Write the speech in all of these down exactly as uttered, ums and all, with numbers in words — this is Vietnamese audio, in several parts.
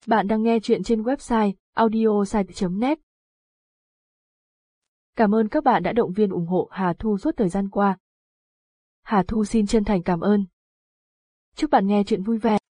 Bạn đang nghe chuyện trên website audiosite chấm net. Cảm ơn các bạn đã động viên ủng hộ Hà Thu suốt thời gian qua. Hà Thu xin chân thành cảm ơn. Chúc bạn nghe chuyện vui vẻ.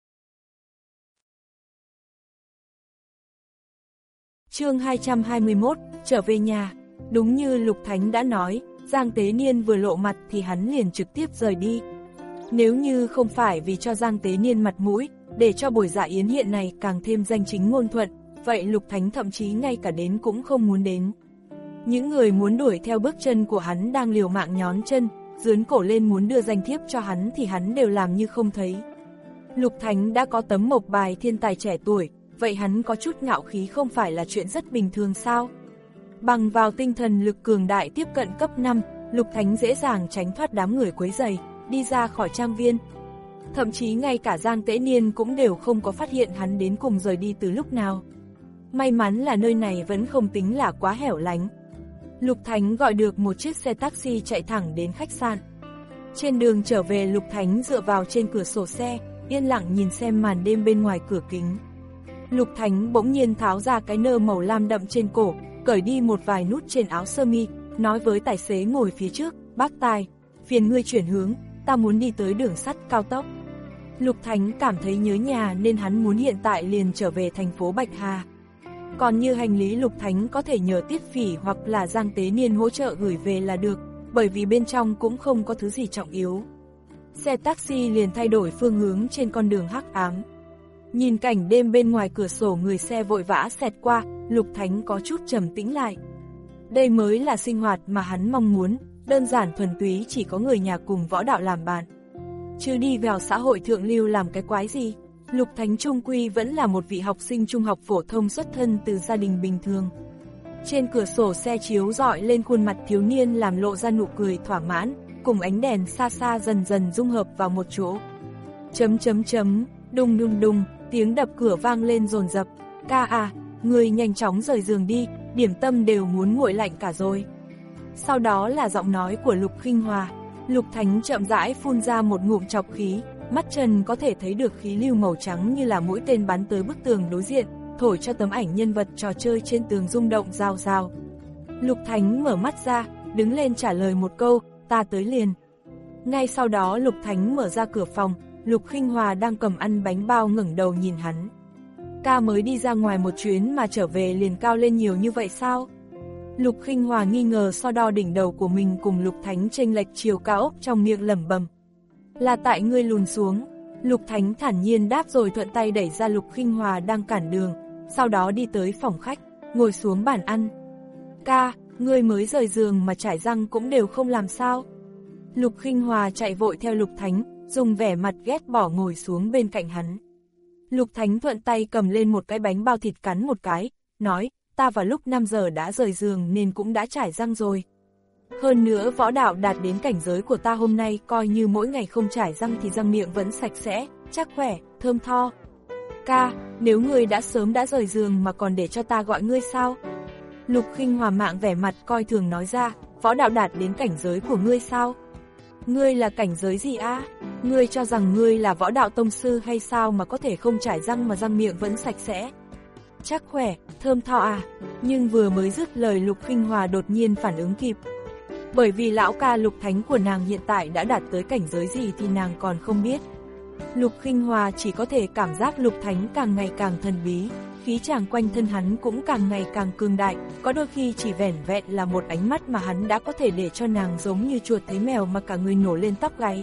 Chương hai trăm hai mươi mốt, trở về nhà. Đúng như Lục Thánh đã nói, Giang Tế Niên vừa lộ mặt thì hắn liền trực tiếp rời đi. Nếu như không phải vì cho Giang Tế Niên mặt mũi, để cho buổi dạ yến hiện này càng thêm danh chính ngôn thuận, vậy Lục Thánh thậm chí ngay cả đến cũng không muốn đến. Những người muốn đuổi theo bước chân của hắn đang liều mạng nhón chân, dướn cổ lên muốn đưa danh thiếp cho hắn thì hắn đều làm như không thấy. Lục Thánh đã có tấm mộc bài thiên tài trẻ tuổi, vậy hắn có chút ngạo khí không phải là chuyện rất bình thường sao? Bằng vào tinh thần lực cường đại tiếp cận cấp năm, Lục Thánh dễ dàng tránh thoát đám người quấy rầy, đi ra khỏi trang viên. Thậm chí ngay cả Giang Tế Niên cũng đều không có phát hiện hắn đến cùng rời đi từ lúc nào. May mắn là nơi này vẫn không tính là quá hẻo lánh. Lục Thánh gọi được một chiếc xe taxi chạy thẳng đến khách sạn. Trên đường trở về, Lục Thánh dựa vào trên cửa sổ xe, yên lặng nhìn xem màn đêm bên ngoài cửa kính. Lục Thánh bỗng nhiên tháo ra cái nơ màu lam đậm trên cổ, cởi đi một vài nút trên áo sơ mi, nói với tài xế ngồi phía trước, bác tài, phiền ngươi chuyển hướng, ta muốn đi tới đường sắt cao tốc. Lục Thánh cảm thấy nhớ nhà nên hắn muốn hiện tại liền trở về thành phố Bạch Hà. Còn như hành lý, Lục Thánh có thể nhờ Tiết Phỉ hoặc là Giang Tế Niên hỗ trợ gửi về là được, bởi vì bên trong cũng không có thứ gì trọng yếu. Xe taxi liền thay đổi phương hướng trên con đường hắc ám. Nhìn cảnh đêm bên ngoài cửa sổ, người xe vội vã xẹt qua, Lục Thánh có chút trầm tĩnh lại. Đây mới là sinh hoạt mà hắn mong muốn, đơn giản thuần túy, chỉ có người nhà cùng võ đạo làm bạn. Chứ đi vào xã hội thượng lưu làm cái quái gì. Lục Thánh trung quy vẫn là một vị học sinh trung học phổ thông xuất thân từ gia đình bình thường. Trên cửa sổ xe chiếu rọi lên khuôn mặt thiếu niên làm lộ ra nụ cười thỏa mãn, cùng ánh đèn xa xa dần dần dung hợp vào một chỗ. Chấm chấm chấm, đùng đùng đùng, tiếng đập cửa vang lên dồn dập. Ca à, người nhanh chóng rời giường đi, điểm tâm đều muốn nguội lạnh cả rồi. Sau đó là giọng nói của Lục Khinh Hòa. Lục Thánh chậm rãi phun ra một ngụm trọc khí, mắt trần có thể thấy được khí lưu màu trắng như là mũi tên bắn tới bức tường đối diện, thổi cho tấm ảnh nhân vật trò chơi trên tường rung động rào rào. Lục Thánh mở mắt ra, đứng lên trả lời một câu, ta tới liền. Ngay sau đó Lục Thánh mở ra cửa phòng, Lục Khinh Hòa đang cầm ăn bánh bao ngẩng đầu nhìn hắn. Ca mới đi ra ngoài một chuyến mà trở về liền cao lên nhiều như vậy sao? Lục Khinh Hòa nghi ngờ so đo đỉnh đầu của mình cùng Lục Thánh chênh lệch chiều cao, trong miệng lẩm bẩm. Là tại ngươi lùn xuống. Lục Thánh thản nhiên đáp rồi thuận tay đẩy ra Lục Khinh Hòa đang cản đường, sau đó đi tới phòng khách, ngồi xuống bàn ăn. Ca, ngươi mới rời giường mà chải răng cũng đều không làm sao? Lục Khinh Hòa chạy vội theo Lục Thánh, dùng vẻ mặt ghét bỏ ngồi xuống bên cạnh hắn. Lục Thánh thuận tay cầm lên một cái bánh bao thịt cắn một cái, nói, ta vào lúc năm giờ đã rời giường nên cũng đã chải răng rồi. Hơn nữa võ đạo đạt đến cảnh giới của ta hôm nay, coi như mỗi ngày không chải răng thì răng miệng vẫn sạch sẽ, chắc khỏe, thơm tho. Ca, nếu ngươi đã sớm đã rời giường mà còn để cho ta gọi ngươi sao? Lục Khinh Hòa mạng vẻ mặt coi thường nói ra, võ đạo đạt đến cảnh giới của ngươi sao? Ngươi là cảnh giới gì á? Ngươi cho rằng ngươi là võ đạo tông sư hay sao mà có thể không chải răng mà răng miệng vẫn sạch sẽ? Chắc khỏe, thơm tho à? Nhưng vừa mới dứt lời, Lục Khinh Hòa đột nhiên phản ứng kịp. Bởi vì lão ca Lục Thánh của nàng hiện tại đã đạt tới cảnh giới gì thì nàng còn không biết. Lục Khinh Hòa chỉ có thể cảm giác Lục Thánh càng ngày càng thần bí, khí chàng quanh thân hắn cũng càng ngày càng cường đại, có đôi khi chỉ vẻn vẹn là một ánh mắt mà hắn đã có thể để cho nàng giống như chuột thấy mèo mà cả người nổ lên tóc gáy.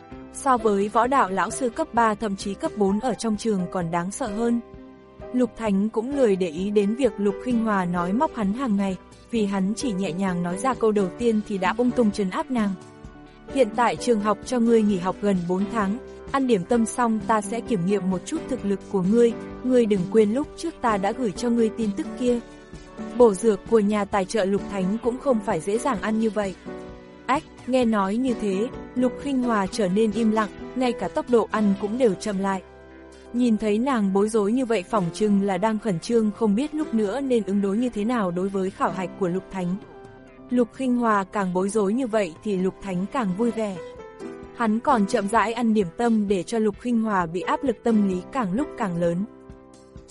So với võ đạo lão sư cấp ba thậm chí cấp bốn ở trong trường còn đáng sợ hơn. Lục Thánh cũng lười để ý đến việc Lục Khinh Hòa nói móc hắn hàng ngày, vì hắn chỉ nhẹ nhàng nói ra câu đầu tiên thì đã ung tung trấn áp nàng. Hiện tại trường học cho ngươi nghỉ học gần bốn tháng, ăn điểm tâm xong ta sẽ kiểm nghiệm một chút thực lực của ngươi, ngươi đừng quên lúc trước ta đã gửi cho ngươi tin tức kia. Bổ dược của nhà tài trợ Lục Thánh cũng không phải dễ dàng ăn như vậy. Ách, nghe nói như thế, Lục Khinh Hòa trở nên im lặng, ngay cả tốc độ ăn cũng đều chậm lại. Nhìn thấy nàng bối rối như vậy, phỏng chừng là đang khẩn trương không biết lúc nữa nên ứng đối như thế nào đối với khảo hạch của Lục Thánh. Lục Khinh Hòa càng bối rối như vậy thì Lục Thánh càng vui vẻ. Hắn còn chậm rãi ăn điểm tâm để cho Lục Khinh Hòa bị áp lực tâm lý càng lúc càng lớn.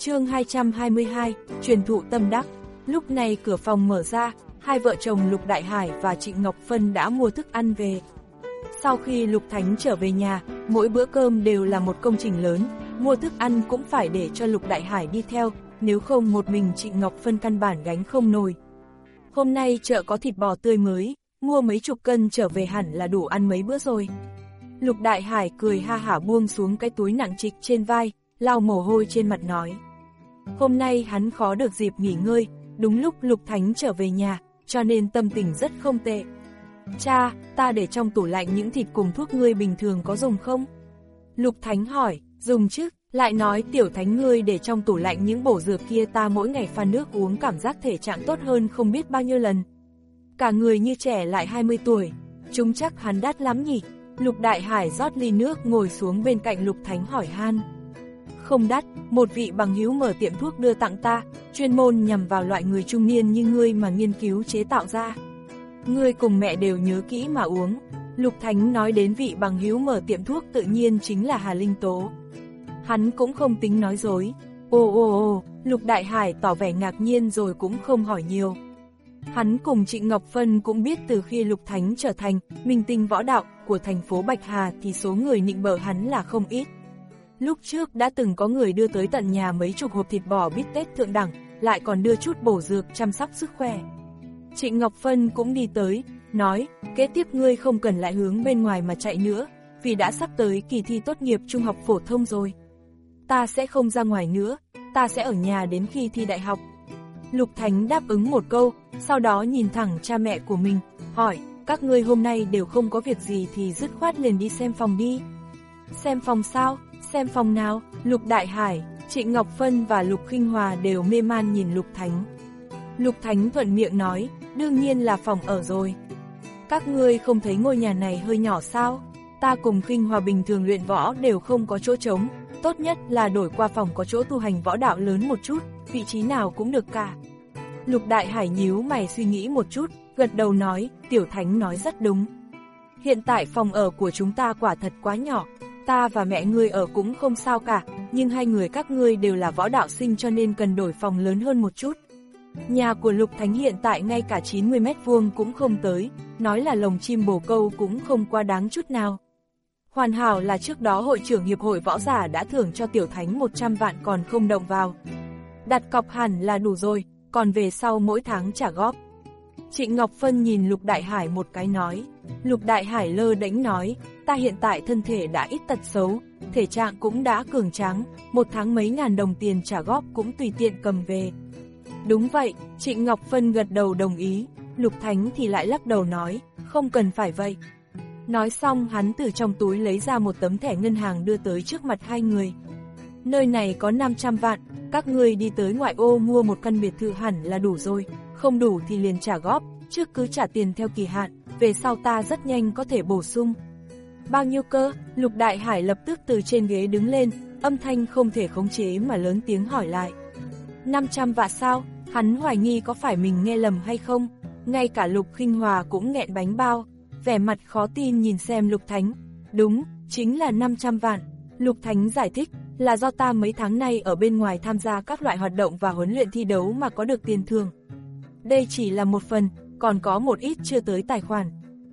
Chương hai trăm hai mươi hai, truyền thụ tâm đắc. Lúc này cửa phòng mở ra, hai vợ chồng Lục Đại Hải và Trịnh Ngọc Phân đã mua thức ăn về. Sau khi Lục Thánh trở về nhà, mỗi bữa cơm đều là một công trình lớn, mua thức ăn cũng phải để cho Lục Đại Hải đi theo, nếu không một mình Trịnh Ngọc Phân căn bản gánh không nổi. Hôm nay chợ có thịt bò tươi mới, mua mấy chục cân trở về hẳn là đủ ăn mấy bữa rồi. Lục Đại Hải cười ha hả buông xuống cái túi nặng trịch trên vai, lau mồ hôi trên mặt nói. Hôm nay hắn khó được dịp nghỉ ngơi, đúng lúc Lục Thánh trở về nhà, cho nên tâm tình rất không tệ. Cha, ta để trong tủ lạnh những thịt cùng thuốc ngươi bình thường có dùng không? Lục Thánh hỏi, dùng chứ, lại nói Tiểu Thánh ngươi để trong tủ lạnh những bổ dược kia ta mỗi ngày pha nước uống cảm giác thể trạng tốt hơn không biết bao nhiêu lần. Cả người như trẻ lại hai mươi tuổi, chúng chắc hắn đắt lắm nhỉ? Lục Đại Hải rót ly nước ngồi xuống bên cạnh Lục Thánh hỏi han. Không đắt, một vị bằng hữu mở tiệm thuốc đưa tặng ta, chuyên môn nhằm vào loại người trung niên như ngươi mà nghiên cứu chế tạo ra. Ngươi cùng mẹ đều nhớ kỹ mà uống. Lục Thánh nói đến vị bằng hữu mở tiệm thuốc tự nhiên chính là Hà Linh Tố. Hắn cũng không tính nói dối. Ồ ồ ồ, Lục Đại Hải tỏ vẻ ngạc nhiên rồi cũng không hỏi nhiều. Hắn cùng Trịnh Ngọc Phân cũng biết từ khi Lục Thánh trở thành minh tinh võ đạo của thành phố Bạch Hà thì số người nịnh bợ hắn là không ít. Lúc trước đã từng có người đưa tới tận nhà mấy chục hộp thịt bò bít tết thượng đẳng, lại còn đưa chút bổ dược chăm sóc sức khỏe. Trịnh Ngọc Phân cũng đi tới, nói, kế tiếp ngươi không cần lại hướng bên ngoài mà chạy nữa, vì đã sắp tới kỳ thi tốt nghiệp trung học phổ thông rồi. Ta sẽ không ra ngoài nữa, ta sẽ ở nhà đến khi thi đại học. Lục Thánh đáp ứng một câu, sau đó nhìn thẳng cha mẹ của mình, hỏi, các ngươi hôm nay đều không có việc gì thì dứt khoát liền đi xem phòng đi. Xem phòng sao? Xem phòng nào? Lục Đại Hải, Trịnh Ngọc Phân và Lục Khinh Hòa đều mê man nhìn Lục Thánh. Lục Thánh thuận miệng nói, đương nhiên là phòng ở rồi. Các ngươi không thấy ngôi nhà này hơi nhỏ sao? Ta cùng Khinh Hòa bình thường luyện võ đều không có chỗ trống, tốt nhất là đổi qua phòng có chỗ tu hành võ đạo lớn một chút, vị trí nào cũng được cả. Lục Đại Hải nhíu mày suy nghĩ một chút, gật đầu nói, Tiểu Thánh nói rất đúng. Hiện tại phòng ở của chúng ta quả thật quá nhỏ, ta và mẹ ngươi ở cũng không sao cả, nhưng hai người các ngươi đều là võ đạo sinh cho nên cần đổi phòng lớn hơn một chút. Nhà của Lục Thánh hiện tại ngay cả chín mươi mét vuông cũng không tới, nói là lồng chim bồ câu cũng không quá đáng chút nào. Hoàn hảo là trước đó hội trưởng hiệp hội võ giả đã thưởng cho Tiểu Thánh một trăm vạn còn không động vào. Đặt cọc hẳn là đủ rồi, còn về sau mỗi tháng trả góp. Trịnh Ngọc Phân nhìn Lục Đại Hải một cái nói. Lục Đại Hải lơ đễnh nói, ta hiện tại thân thể đã ít tật xấu, thể trạng cũng đã cường tráng, một tháng mấy ngàn đồng tiền trả góp cũng tùy tiện cầm về. Đúng vậy, Trịnh Ngọc Phân gật đầu đồng ý, Lục Thánh thì lại lắc đầu nói, không cần phải vậy. Nói xong hắn từ trong túi lấy ra một tấm thẻ ngân hàng đưa tới trước mặt hai người. Nơi này có năm trăm vạn, các ngươi đi tới ngoại ô mua một căn biệt thự hẳn là đủ rồi, không đủ thì liền trả góp, trước cứ trả tiền theo kỳ hạn, về sau ta rất nhanh có thể bổ sung. Bao nhiêu cơ? Lục Đại Hải lập tức từ trên ghế đứng lên, âm thanh không thể khống chế mà lớn tiếng hỏi lại. năm trăm vạn sao? Hắn hoài nghi có phải mình nghe lầm hay không? Ngay cả Lục Khinh Hòa cũng nghẹn bánh bao, vẻ mặt khó tin nhìn xem Lục Thánh. Đúng, chính là năm trăm vạn. Lục Thánh giải thích, là do ta mấy tháng nay ở bên ngoài tham gia các loại hoạt động và huấn luyện thi đấu mà có được tiền thưởng. Đây chỉ là một phần, còn có một ít chưa tới tài khoản.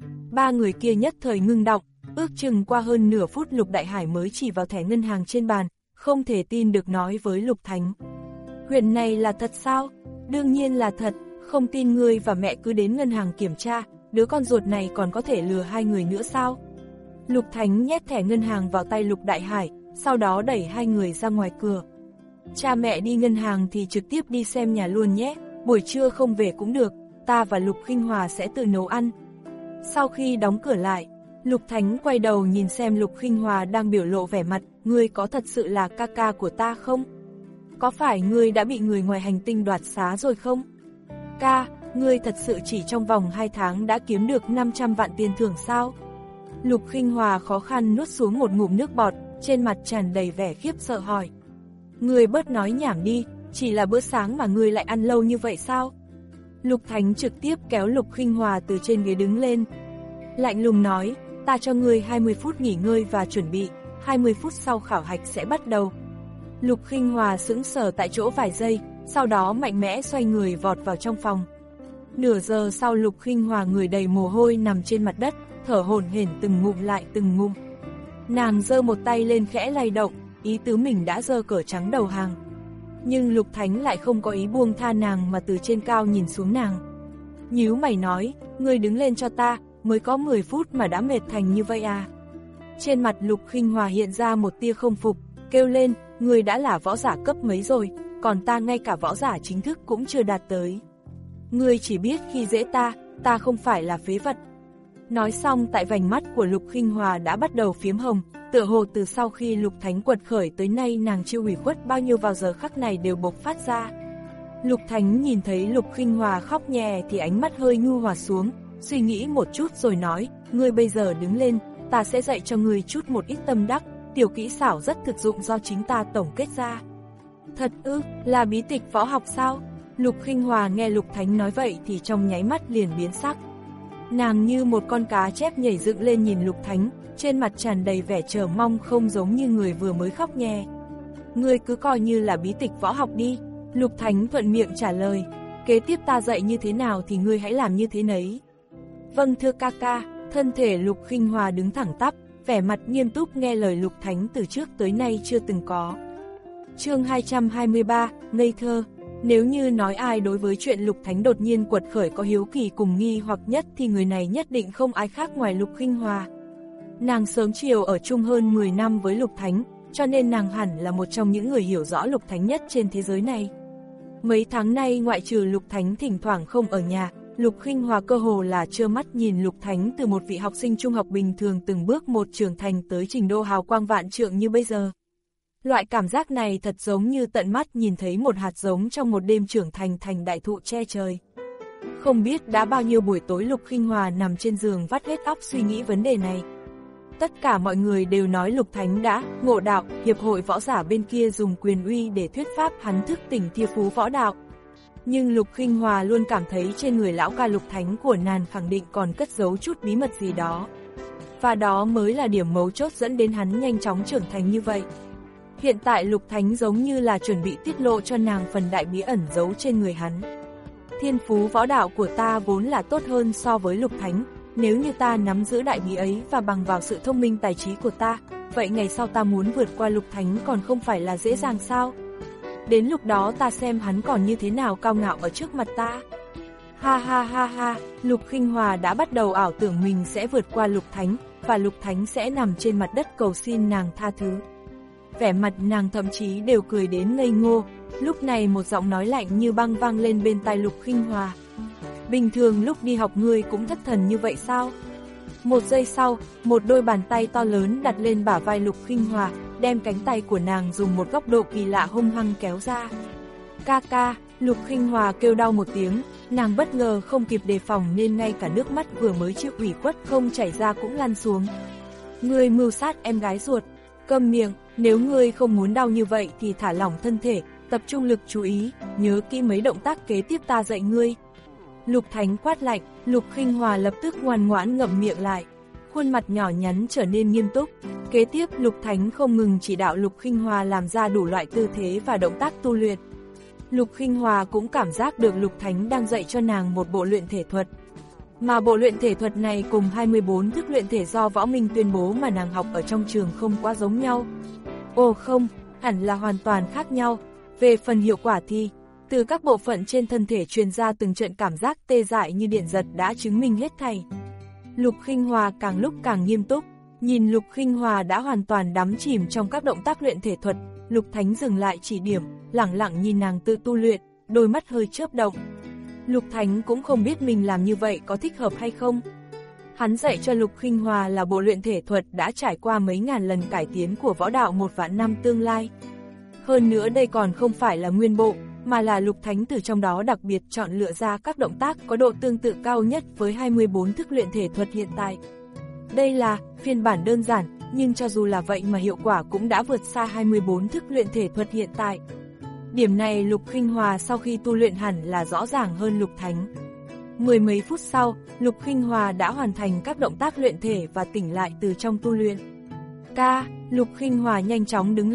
Ba người kia nhất thời ngưng đọng, ước chừng qua hơn nửa phút Lục Đại Hải mới chỉ vào thẻ ngân hàng trên bàn, không thể tin được nói với Lục Thánh. Huyện này là thật sao? Đương nhiên là thật, không tin ngươi và mẹ cứ đến ngân hàng kiểm tra, đứa con ruột này còn có thể lừa hai người nữa sao? Lục Thánh nhét thẻ ngân hàng vào tay Lục Đại Hải, sau đó đẩy hai người ra ngoài cửa. Cha mẹ đi ngân hàng thì trực tiếp đi xem nhà luôn nhé, buổi trưa không về cũng được, ta và Lục Khinh Hòa sẽ tự nấu ăn. Sau khi đóng cửa lại, Lục Thánh quay đầu nhìn xem Lục Khinh Hòa đang biểu lộ vẻ mặt, ngươi có thật sự là ca ca của ta không? Có phải ngươi đã bị người ngoài hành tinh đoạt xá rồi không? Ca, ngươi thật sự chỉ trong vòng hai tháng đã kiếm được năm trăm vạn tiền thưởng sao? Lục Khinh Hòa khó khăn nuốt xuống một ngụm nước bọt, trên mặt tràn đầy vẻ khiếp sợ hỏi. Ngươi bớt nói nhảm đi, chỉ là bữa sáng mà ngươi lại ăn lâu như vậy sao? Lục Thánh trực tiếp kéo Lục Khinh Hòa từ trên ghế đứng lên. Lạnh lùng nói, ta cho ngươi hai mươi phút nghỉ ngơi và chuẩn bị, hai mươi phút sau khảo hạch sẽ bắt đầu. Lục Khinh Hòa sững sờ tại chỗ vài giây, sau đó mạnh mẽ xoay người vọt vào trong phòng. Nửa giờ sau Lục Khinh Hòa người đầy mồ hôi nằm trên mặt đất, thở hổn hển từng ngụm lại từng ngụm. Nàng giơ một tay lên khẽ lay động, ý tứ mình đã giơ cờ trắng đầu hàng. Nhưng Lục Thánh lại không có ý buông tha nàng mà từ trên cao nhìn xuống nàng. Nhíu mày nói, ngươi đứng lên cho ta, mới có mười phút mà đã mệt thành như vậy à? Trên mặt Lục Khinh Hòa hiện ra một tia không phục, kêu lên, ngươi đã là võ giả cấp mấy rồi, còn ta ngay cả võ giả chính thức cũng chưa đạt tới. Ngươi chỉ biết khi dễ ta, ta không phải là phế vật. Nói xong tại vành mắt của Lục Khinh Hòa đã bắt đầu phiếm hồng, tựa hồ từ sau khi Lục Thánh quật khởi tới nay nàng chịu ủy khuất bao nhiêu vào giờ khắc này đều bộc phát ra. Lục Thánh nhìn thấy Lục Khinh Hòa khóc nhè thì ánh mắt hơi nhu hòa xuống, suy nghĩ một chút rồi nói, ngươi bây giờ đứng lên, ta sẽ dạy cho ngươi chút một ít tâm đắc, tiểu kỹ xảo rất thực dụng do chính ta tổng kết ra. Thật ư, là bí tịch võ học sao? Lục Khinh Hòa nghe Lục Thánh nói vậy thì trong nháy mắt liền biến sắc. Nàng như một con cá chép nhảy dựng lên nhìn Lục Thánh, trên mặt tràn đầy vẻ chờ mong không giống như người vừa mới khóc nhè. Ngươi cứ coi như là bí tịch võ học đi. Lục Thánh thuận miệng trả lời, kế tiếp ta dạy như thế nào thì ngươi hãy làm như thế nấy. Vâng thưa ca ca. Thân thể Lục Khinh Hòa đứng thẳng tắp, vẻ mặt nghiêm túc nghe lời Lục Thánh từ trước tới nay chưa từng có. Chương hai trăm hai mươi ba, ngây thơ. Nếu như nói ai đối với chuyện Lục Thánh đột nhiên quật khởi có hiếu kỳ cùng nghi hoặc nhất thì người này nhất định không ai khác ngoài Lục Khinh Hòa. Nàng sớm chiều ở chung hơn mười năm với Lục Thánh, cho nên nàng hẳn là một trong những người hiểu rõ Lục Thánh nhất trên thế giới này. Mấy tháng nay ngoại trừ Lục Thánh thỉnh thoảng không ở nhà, Lục Khinh Hòa cơ hồ là trơ mắt nhìn Lục Thánh từ một vị học sinh trung học bình thường từng bước một trưởng thành tới trình độ hào quang vạn trượng như bây giờ. Loại cảm giác này thật giống như tận mắt nhìn thấy một hạt giống trong một đêm trưởng thành thành đại thụ che trời. Không biết đã bao nhiêu buổi tối Lục Khinh Hòa nằm trên giường vắt hết óc suy nghĩ vấn đề này. Tất cả mọi người đều nói Lục Thánh đã ngộ đạo, hiệp hội võ giả bên kia dùng quyền uy để thuyết pháp hắn thức tỉnh thiên phú võ đạo. Nhưng Lục Khinh Hòa luôn cảm thấy trên người lão ca Lục Thánh của nàng khẳng định còn cất giấu chút bí mật gì đó. Và đó mới là điểm mấu chốt dẫn đến hắn nhanh chóng trưởng thành như vậy. Hiện tại Lục Thánh giống như là chuẩn bị tiết lộ cho nàng phần đại bí ẩn giấu trên người hắn. Thiên phú võ đạo của ta vốn là tốt hơn so với Lục Thánh, nếu như ta nắm giữ đại bí ấy và bằng vào sự thông minh tài trí của ta, vậy ngày sau ta muốn vượt qua Lục Thánh còn không phải là dễ dàng sao? Đến lúc đó ta xem hắn còn như thế nào cao ngạo ở trước mặt ta. Ha ha ha ha, Lục Khinh Hòa đã bắt đầu ảo tưởng mình sẽ vượt qua Lục Thánh, và Lục Thánh sẽ nằm trên mặt đất cầu xin nàng tha thứ. Vẻ mặt nàng thậm chí đều cười đến ngây ngô, lúc này một giọng nói lạnh như băng vang lên bên tai Lục Khinh Hòa. Bình thường lúc đi học ngươi cũng thất thần như vậy sao? Một giây sau, một đôi bàn tay to lớn đặt lên bả vai Lục Khinh Hòa, đem cánh tay của nàng dùng một góc độ kỳ lạ hung hăng kéo ra. Ca ca, Lục Khinh Hòa kêu đau một tiếng, nàng bất ngờ không kịp đề phòng nên ngay cả nước mắt vừa mới chịu ủy khuất không chảy ra cũng lăn xuống. Ngươi mưu sát em gái ruột, câm miệng, nếu ngươi không muốn đau như vậy thì thả lỏng thân thể, tập trung lực chú ý, nhớ kỹ mấy động tác kế tiếp ta dạy ngươi. Lục Thánh quát lạnh, Lục Khinh Hòa lập tức ngoan ngoãn ngậm miệng lại. Khuôn mặt nhỏ nhắn trở nên nghiêm túc. Kế tiếp Lục Thánh không ngừng chỉ đạo Lục Khinh Hòa làm ra đủ loại tư thế và động tác tu luyện. Lục Khinh Hòa cũng cảm giác được Lục Thánh đang dạy cho nàng một bộ luyện thể thuật. Mà bộ luyện thể thuật này cùng hai mươi bốn thức luyện thể do Võ Minh tuyên bố mà nàng học ở trong trường không quá giống nhau. Ồ không, hẳn là hoàn toàn khác nhau. Về phần hiệu quả thì, từ các bộ phận trên thân thể truyền ra từng trận cảm giác tê dại như điện giật đã chứng minh hết thảy. Lục Khinh Hòa càng lúc càng nghiêm túc, nhìn Lục Khinh Hòa đã hoàn toàn đắm chìm trong các động tác luyện thể thuật, Lục Thánh dừng lại chỉ điểm, lẳng lặng nhìn nàng tự tu luyện, đôi mắt hơi chớp động. Lục Thánh cũng không biết mình làm như vậy có thích hợp hay không. Hắn dạy cho Lục Khinh Hòa là bộ luyện thể thuật đã trải qua mấy ngàn lần cải tiến của võ đạo một vạn năm tương lai. Hơn nữa đây còn không phải là nguyên bộ, mà là Lục Thánh từ trong đó đặc biệt chọn lựa ra các động tác có độ tương tự cao nhất với hai mươi bốn thức luyện thể thuật hiện tại. Đây là phiên bản đơn giản, nhưng cho dù là vậy mà hiệu quả cũng đã vượt xa hai mươi bốn thức luyện thể thuật hiện tại. Điểm này Lục Khinh Hòa sau khi tu luyện hẳn là rõ ràng hơn Lục Thánh. Mười mấy phút sau, Lục Khinh Hòa đã hoàn thành các động tác luyện thể và tỉnh lại từ trong tu luyện. Ca, Lục Khinh Hòa nhanh chóng đứng lên,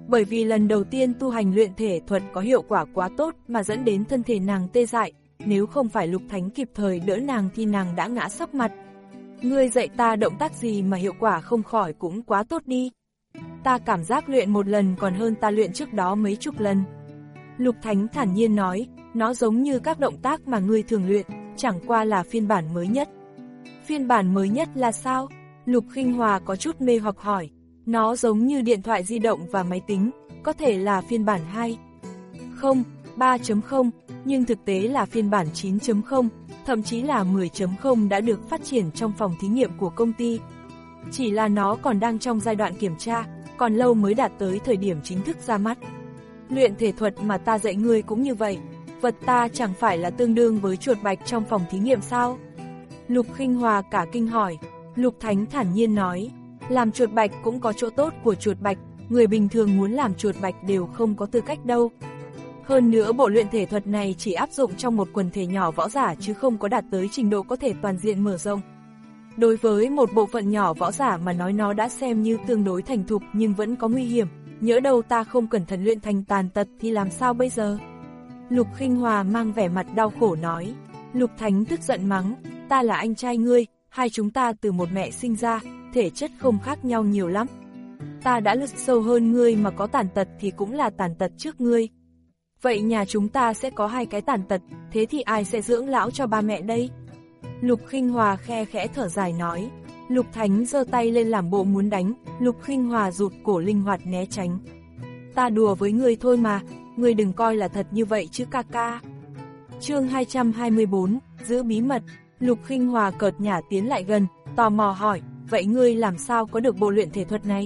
bởi vì lần đầu tiên tu hành luyện thể thuật có hiệu quả quá tốt mà dẫn đến thân thể nàng tê dại, nếu không phải Lục Thánh kịp thời đỡ nàng thì nàng đã ngã sấp mặt. Ngươi dạy ta động tác gì mà hiệu quả không khỏi cũng quá tốt đi. Ta cảm giác luyện một lần còn hơn ta luyện trước đó mấy chục lần. Lục Thánh thản nhiên nói, nó giống như các động tác mà ngươi thường luyện, chẳng qua là phiên bản mới nhất. Phiên bản mới nhất là sao? Lục Khinh Hòa có chút mê hoặc hỏi. Nó giống như điện thoại di động và máy tính, có thể là phiên bản hai. Không, ba chấm không, nhưng thực tế là phiên bản chín chấm không, thậm chí là mười chấm không đã được phát triển trong phòng thí nghiệm của công ty. Chỉ là nó còn đang trong giai đoạn kiểm tra, còn lâu mới đạt tới thời điểm chính thức ra mắt. Luyện thể thuật mà ta dạy ngươi cũng như vậy, vật ta chẳng phải là tương đương với chuột bạch trong phòng thí nghiệm sao? Lục Khinh Hòa cả kinh hỏi. Lục Thánh thản nhiên nói, làm chuột bạch cũng có chỗ tốt của chuột bạch, người bình thường muốn làm chuột bạch đều không có tư cách đâu. Hơn nữa bộ luyện thể thuật này chỉ áp dụng trong một quần thể nhỏ võ giả chứ không có đạt tới trình độ có thể toàn diện mở rộng. Đối với một bộ phận nhỏ võ giả mà nói nó đã xem như tương đối thành thục nhưng vẫn có nguy hiểm, nhỡ đâu ta không cẩn thận luyện thành tàn tật thì làm sao bây giờ? Lục Khinh Hòa mang vẻ mặt đau khổ nói. Lục Thánh tức giận mắng, ta là anh trai ngươi, hai chúng ta từ một mẹ sinh ra, thể chất không khác nhau nhiều lắm. Ta đã lứt sâu hơn ngươi mà có tàn tật thì cũng là tàn tật trước ngươi. Vậy nhà chúng ta sẽ có hai cái tàn tật, thế thì ai sẽ dưỡng lão cho ba mẹ đây? Lục Khinh Hòa khe khẽ thở dài nói. Lục Thánh giơ tay lên làm bộ muốn đánh, Lục Khinh Hòa rụt cổ linh hoạt né tránh. Ta đùa với ngươi thôi mà, ngươi đừng coi là thật như vậy chứ ca ca. Chương hai trăm hai mươi bốn, giữ bí mật. Lục Khinh Hòa cợt nhả tiến lại gần, tò mò hỏi, vậy ngươi làm sao có được bộ luyện thể thuật này?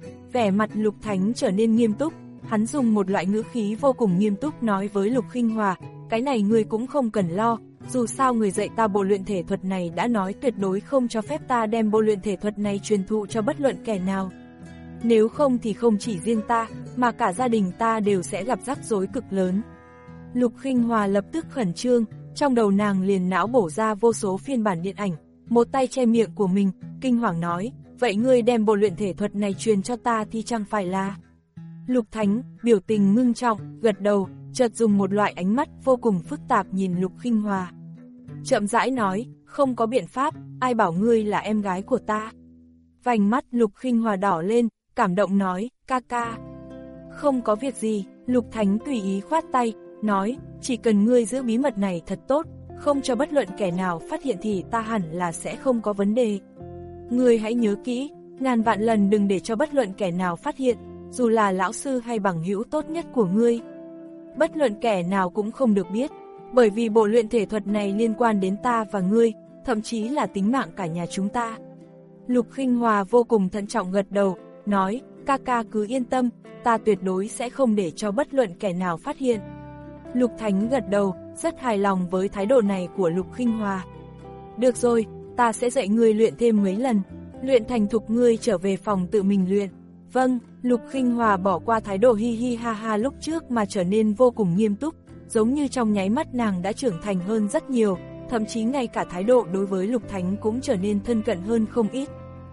Vẻ mặt Lục Thánh trở nên nghiêm túc, hắn dùng một loại ngữ khí vô cùng nghiêm túc nói với Lục Khinh Hòa, cái này ngươi cũng không cần lo, dù sao người dạy ta bộ luyện thể thuật này đã nói tuyệt đối không cho phép ta đem bộ luyện thể thuật này truyền thụ cho bất luận kẻ nào. Nếu không thì không chỉ riêng ta, mà cả gia đình ta đều sẽ gặp rắc rối cực lớn. Lục Khinh Hòa lập tức khẩn trương, trong đầu nàng liền não bổ ra vô số phiên bản điện ảnh, một tay che miệng của mình, kinh hoàng nói, vậy ngươi đem bộ luyện thể thuật này truyền cho ta thì chẳng phải là... Lục Thánh, biểu tình ngưng trọng, gật đầu, chợt dùng một loại ánh mắt vô cùng phức tạp nhìn Lục Khinh Hòa. Chậm rãi nói, không có biện pháp, ai bảo ngươi là em gái của ta. Vành mắt Lục Khinh Hòa đỏ lên, cảm động nói, ca ca. Không có việc gì, Lục Thánh tùy ý khoát tay, nói, chỉ cần ngươi giữ bí mật này thật tốt, không cho bất luận kẻ nào phát hiện thì ta hẳn là sẽ không có vấn đề. Ngươi hãy nhớ kỹ, ngàn vạn lần đừng để cho bất luận kẻ nào phát hiện, dù là lão sư hay bằng hữu tốt nhất của ngươi. Bất luận kẻ nào cũng không được biết, bởi vì bộ luyện thể thuật này liên quan đến ta và ngươi, thậm chí là tính mạng cả nhà chúng ta. Lục Khinh Hòa vô cùng thận trọng gật đầu, nói, ca ca cứ yên tâm, ta tuyệt đối sẽ không để cho bất luận kẻ nào phát hiện. Lục Thánh gật đầu, rất hài lòng với thái độ này của Lục Khinh Hòa. Được rồi, ta sẽ dạy ngươi luyện thêm mấy lần, luyện thành thục ngươi trở về phòng tự mình luyện. Vâng, Lục Khinh Hòa bỏ qua thái độ hi hi ha ha lúc trước mà trở nên vô cùng nghiêm túc, giống như trong nháy mắt nàng đã trưởng thành hơn rất nhiều, thậm chí ngay cả thái độ đối với Lục Thánh cũng trở nên thân cận hơn không ít.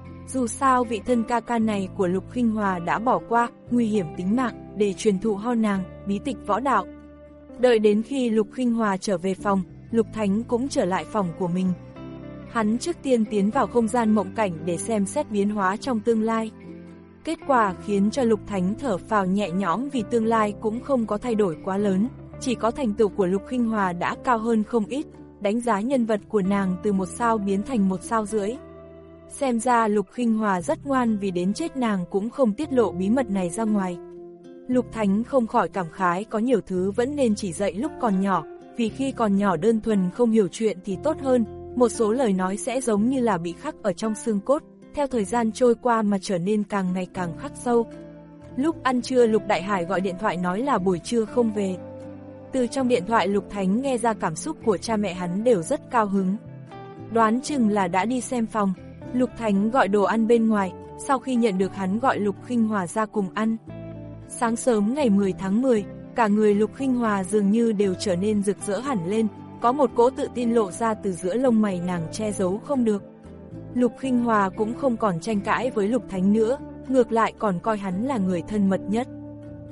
Dù sao vị thân ca ca này của Lục Khinh Hòa đã bỏ qua nguy hiểm tính mạng để truyền thụ ho nàng bí tịch võ đạo. Đợi đến khi Lục Khinh Hòa trở về phòng, Lục Thánh cũng trở lại phòng của mình. Hắn trước tiên tiến vào không gian mộng cảnh để xem xét biến hóa trong tương lai. Kết quả khiến cho Lục Thánh thở phào nhẹ nhõm vì tương lai cũng không có thay đổi quá lớn, chỉ có thành tựu của Lục Khinh Hòa đã cao hơn không ít, đánh giá nhân vật của nàng từ một sao biến thành một sao rưỡi. Xem ra Lục Khinh Hòa rất ngoan vì đến chết nàng cũng không tiết lộ bí mật này ra ngoài. Lục Thánh không khỏi cảm khái có nhiều thứ vẫn nên chỉ dạy lúc còn nhỏ, vì khi còn nhỏ đơn thuần không hiểu chuyện thì tốt hơn, một số lời nói sẽ giống như là bị khắc ở trong xương cốt, theo thời gian trôi qua mà trở nên càng ngày càng khắc sâu. Lúc ăn trưa Lục Đại Hải gọi điện thoại nói là buổi trưa không về. Từ trong điện thoại Lục Thánh nghe ra cảm xúc của cha mẹ hắn đều rất cao hứng. Đoán chừng là đã đi xem phòng. Lục Thánh gọi đồ ăn bên ngoài, sau khi nhận được hắn gọi Lục Khinh Hòa ra cùng ăn. Sáng sớm ngày mười tháng mười, cả người Lục Khinh Hòa dường như đều trở nên rực rỡ hẳn lên, có một cỗ tự tin lộ ra từ giữa lông mày nàng che giấu không được. Lục Khinh Hòa cũng không còn tranh cãi với Lục Thánh nữa, ngược lại còn coi hắn là người thân mật nhất.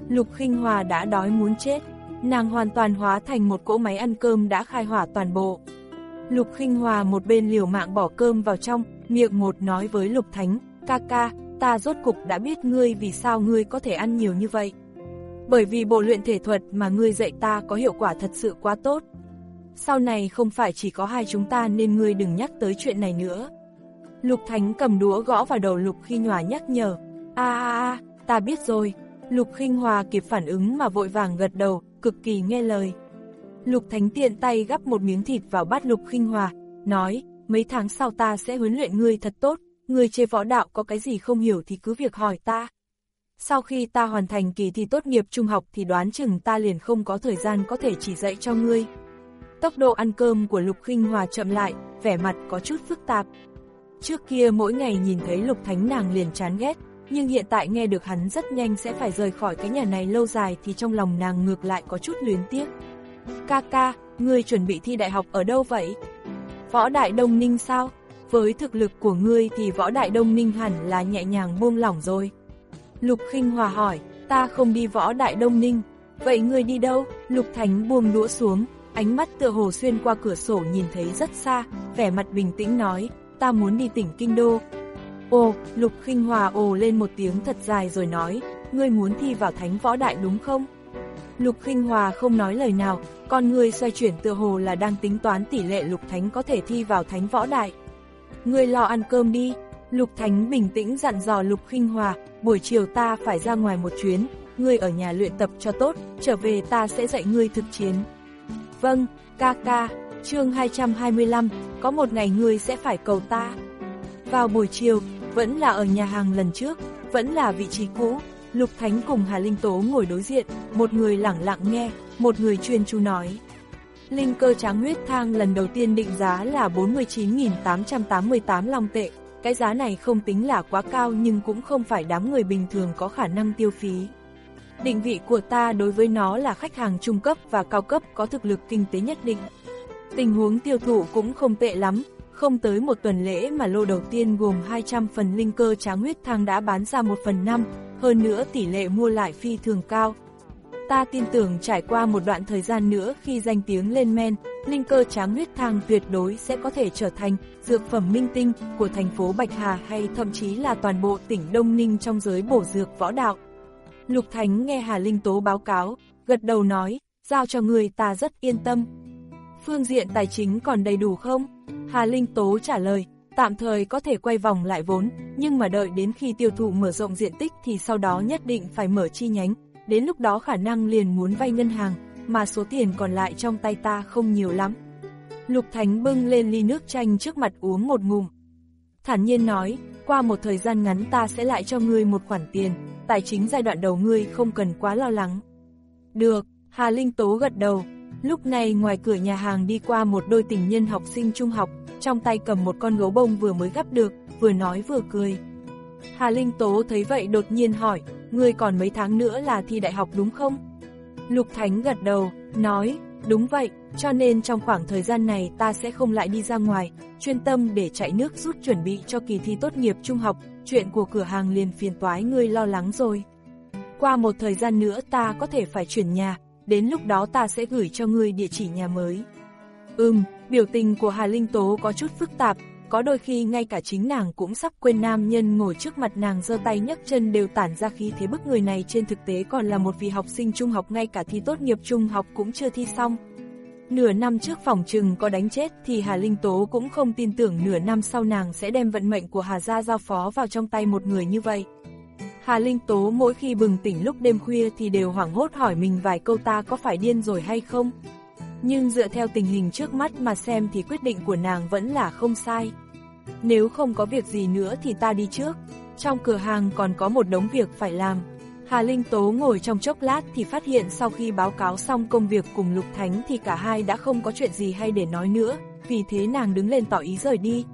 Lục Khinh Hòa đã đói muốn chết, nàng hoàn toàn hóa thành một cỗ máy ăn cơm đã khai hỏa toàn bộ. Lục Khinh Hòa một bên liều mạng bỏ cơm vào trong, miệng một nói với Lục Thánh, ca ca, ta rốt cục đã biết ngươi vì sao ngươi có thể ăn nhiều như vậy. Bởi vì bộ luyện thể thuật mà ngươi dạy ta có hiệu quả thật sự quá tốt. Sau này không phải chỉ có hai chúng ta nên ngươi đừng nhắc tới chuyện này nữa. Lục Thánh cầm đũa gõ vào đầu Lục Khinh Hòa nhắc nhở, a a a, ta biết rồi. Lục Khinh Hòa kịp phản ứng mà vội vàng gật đầu, cực kỳ nghe lời. Lục Thánh tiện tay gắp một miếng thịt vào bát Lục Khinh Hòa, nói, mấy tháng sau ta sẽ huấn luyện ngươi thật tốt, ngươi chơi võ đạo có cái gì không hiểu thì cứ việc hỏi ta. Sau khi ta hoàn thành kỳ thi tốt nghiệp trung học thì đoán chừng ta liền không có thời gian có thể chỉ dạy cho ngươi. Tốc độ ăn cơm của Lục Khinh Hòa chậm lại, vẻ mặt có chút phức tạp. Trước kia mỗi ngày nhìn thấy Lục Thánh nàng liền chán ghét, nhưng hiện tại nghe được hắn rất nhanh sẽ phải rời khỏi cái nhà này lâu dài thì trong lòng nàng ngược lại có chút luyến tiếc. Ca ca, ngươi chuẩn bị thi đại học ở đâu vậy? Võ Đại Đông Ninh sao? Với thực lực của ngươi thì Võ Đại Đông Ninh hẳn là nhẹ nhàng buông lỏng rồi. Lục Khinh Hòa hỏi, ta không đi Võ Đại Đông Ninh. Vậy ngươi đi đâu? Lục Thánh buông đũa xuống, ánh mắt tựa hồ xuyên qua cửa sổ nhìn thấy rất xa, vẻ mặt bình tĩnh nói, ta muốn đi tỉnh Kinh Đô. Ồ, Lục Khinh Hòa ồ lên một tiếng thật dài rồi nói, ngươi muốn thi vào Thánh Võ Đại đúng không? Lục Khinh Hòa không nói lời nào, con ngươi xoay chuyển tựa hồ là đang tính toán tỷ lệ Lục Thánh có thể thi vào Thánh Võ Đại. Ngươi lo ăn cơm đi. Lục Thánh bình tĩnh dặn dò Lục Khinh Hòa, buổi chiều ta phải ra ngoài một chuyến, ngươi ở nhà luyện tập cho tốt, trở về ta sẽ dạy ngươi thực chiến. Vâng, ca ca. Chương hai trăm hai mươi lăm, có một ngày ngươi sẽ phải cầu ta. Vào buổi chiều, vẫn là ở nhà hàng lần trước, vẫn là vị trí cũ, Lục Thánh cùng Hà Linh Tố ngồi đối diện, một người lẳng lặng nghe, một người chuyên chú nói. Linh cơ tráng huyết thang lần đầu tiên định giá là bốn mươi chín nghìn tám trăm tám mươi tám long tệ, cái giá này không tính là quá cao nhưng cũng không phải đám người bình thường có khả năng tiêu phí. Định vị của ta đối với nó là khách hàng trung cấp và cao cấp có thực lực kinh tế nhất định. Tình huống tiêu thụ cũng không tệ lắm, không tới một tuần lễ mà lô đầu tiên gồm hai trăm phần linh cơ tráng huyết thang đã bán ra một phần năm, hơn nữa tỷ lệ mua lại phi thường cao. Ta tin tưởng trải qua một đoạn thời gian nữa khi danh tiếng lên men, linh cơ tráng huyết thang tuyệt đối sẽ có thể trở thành dược phẩm minh tinh của thành phố Bạch Hà hay thậm chí là toàn bộ tỉnh Đông Ninh trong giới bổ dược võ đạo. Lục Thánh nghe Hà Linh Tố báo cáo, gật đầu nói, giao cho người ta rất yên tâm. Phương diện tài chính còn đầy đủ không? Hà Linh Tố trả lời, tạm thời có thể quay vòng lại vốn, nhưng mà đợi đến khi tiêu thụ mở rộng diện tích thì sau đó nhất định phải mở chi nhánh, đến lúc đó khả năng liền muốn vay ngân hàng, mà số tiền còn lại trong tay ta không nhiều lắm. Lục Thánh bưng lên ly nước chanh trước mặt uống một ngụm. Thản nhiên nói, qua một thời gian ngắn ta sẽ lại cho ngươi một khoản tiền, tài chính giai đoạn đầu ngươi không cần quá lo lắng. Được, Hà Linh Tố gật đầu. Lúc này ngoài cửa nhà hàng đi qua một đôi tình nhân học sinh trung học, trong tay cầm một con gấu bông vừa mới gắp được, vừa nói vừa cười. Hà Linh Tố thấy vậy đột nhiên hỏi, ngươi còn mấy tháng nữa là thi đại học đúng không? Lục Thánh gật đầu, nói, đúng vậy, cho nên trong khoảng thời gian này ta sẽ không lại đi ra ngoài, chuyên tâm để chạy nước rút chuẩn bị cho kỳ thi tốt nghiệp trung học, chuyện của cửa hàng liền phiền toái ngươi lo lắng rồi. Qua một thời gian nữa ta có thể phải chuyển nhà, đến lúc đó ta sẽ gửi cho ngươi địa chỉ nhà mới. Ừm, biểu tình của Hà Linh Tố có chút phức tạp, có đôi khi ngay cả chính nàng cũng sắp quên nam nhân ngồi trước mặt nàng giơ tay nhấc chân đều tản ra khí thế bức người này trên thực tế còn là một vị học sinh trung học ngay cả thi tốt nghiệp trung học cũng chưa thi xong. Nửa năm trước phỏng chừng có đánh chết thì Hà Linh Tố cũng không tin tưởng nửa năm sau nàng sẽ đem vận mệnh của Hà gia giao phó vào trong tay một người như vậy. Hà Linh Tố mỗi khi bừng tỉnh lúc đêm khuya thì đều hoảng hốt hỏi mình vài câu ta có phải điên rồi hay không. Nhưng dựa theo tình hình trước mắt mà xem thì quyết định của nàng vẫn là không sai. Nếu không có việc gì nữa thì ta đi trước, trong cửa hàng còn có một đống việc phải làm. Hà Linh Tố ngồi trong chốc lát thì phát hiện sau khi báo cáo xong công việc cùng Lục Thánh thì cả hai đã không có chuyện gì hay để nói nữa, vì thế nàng đứng lên tỏ ý rời đi.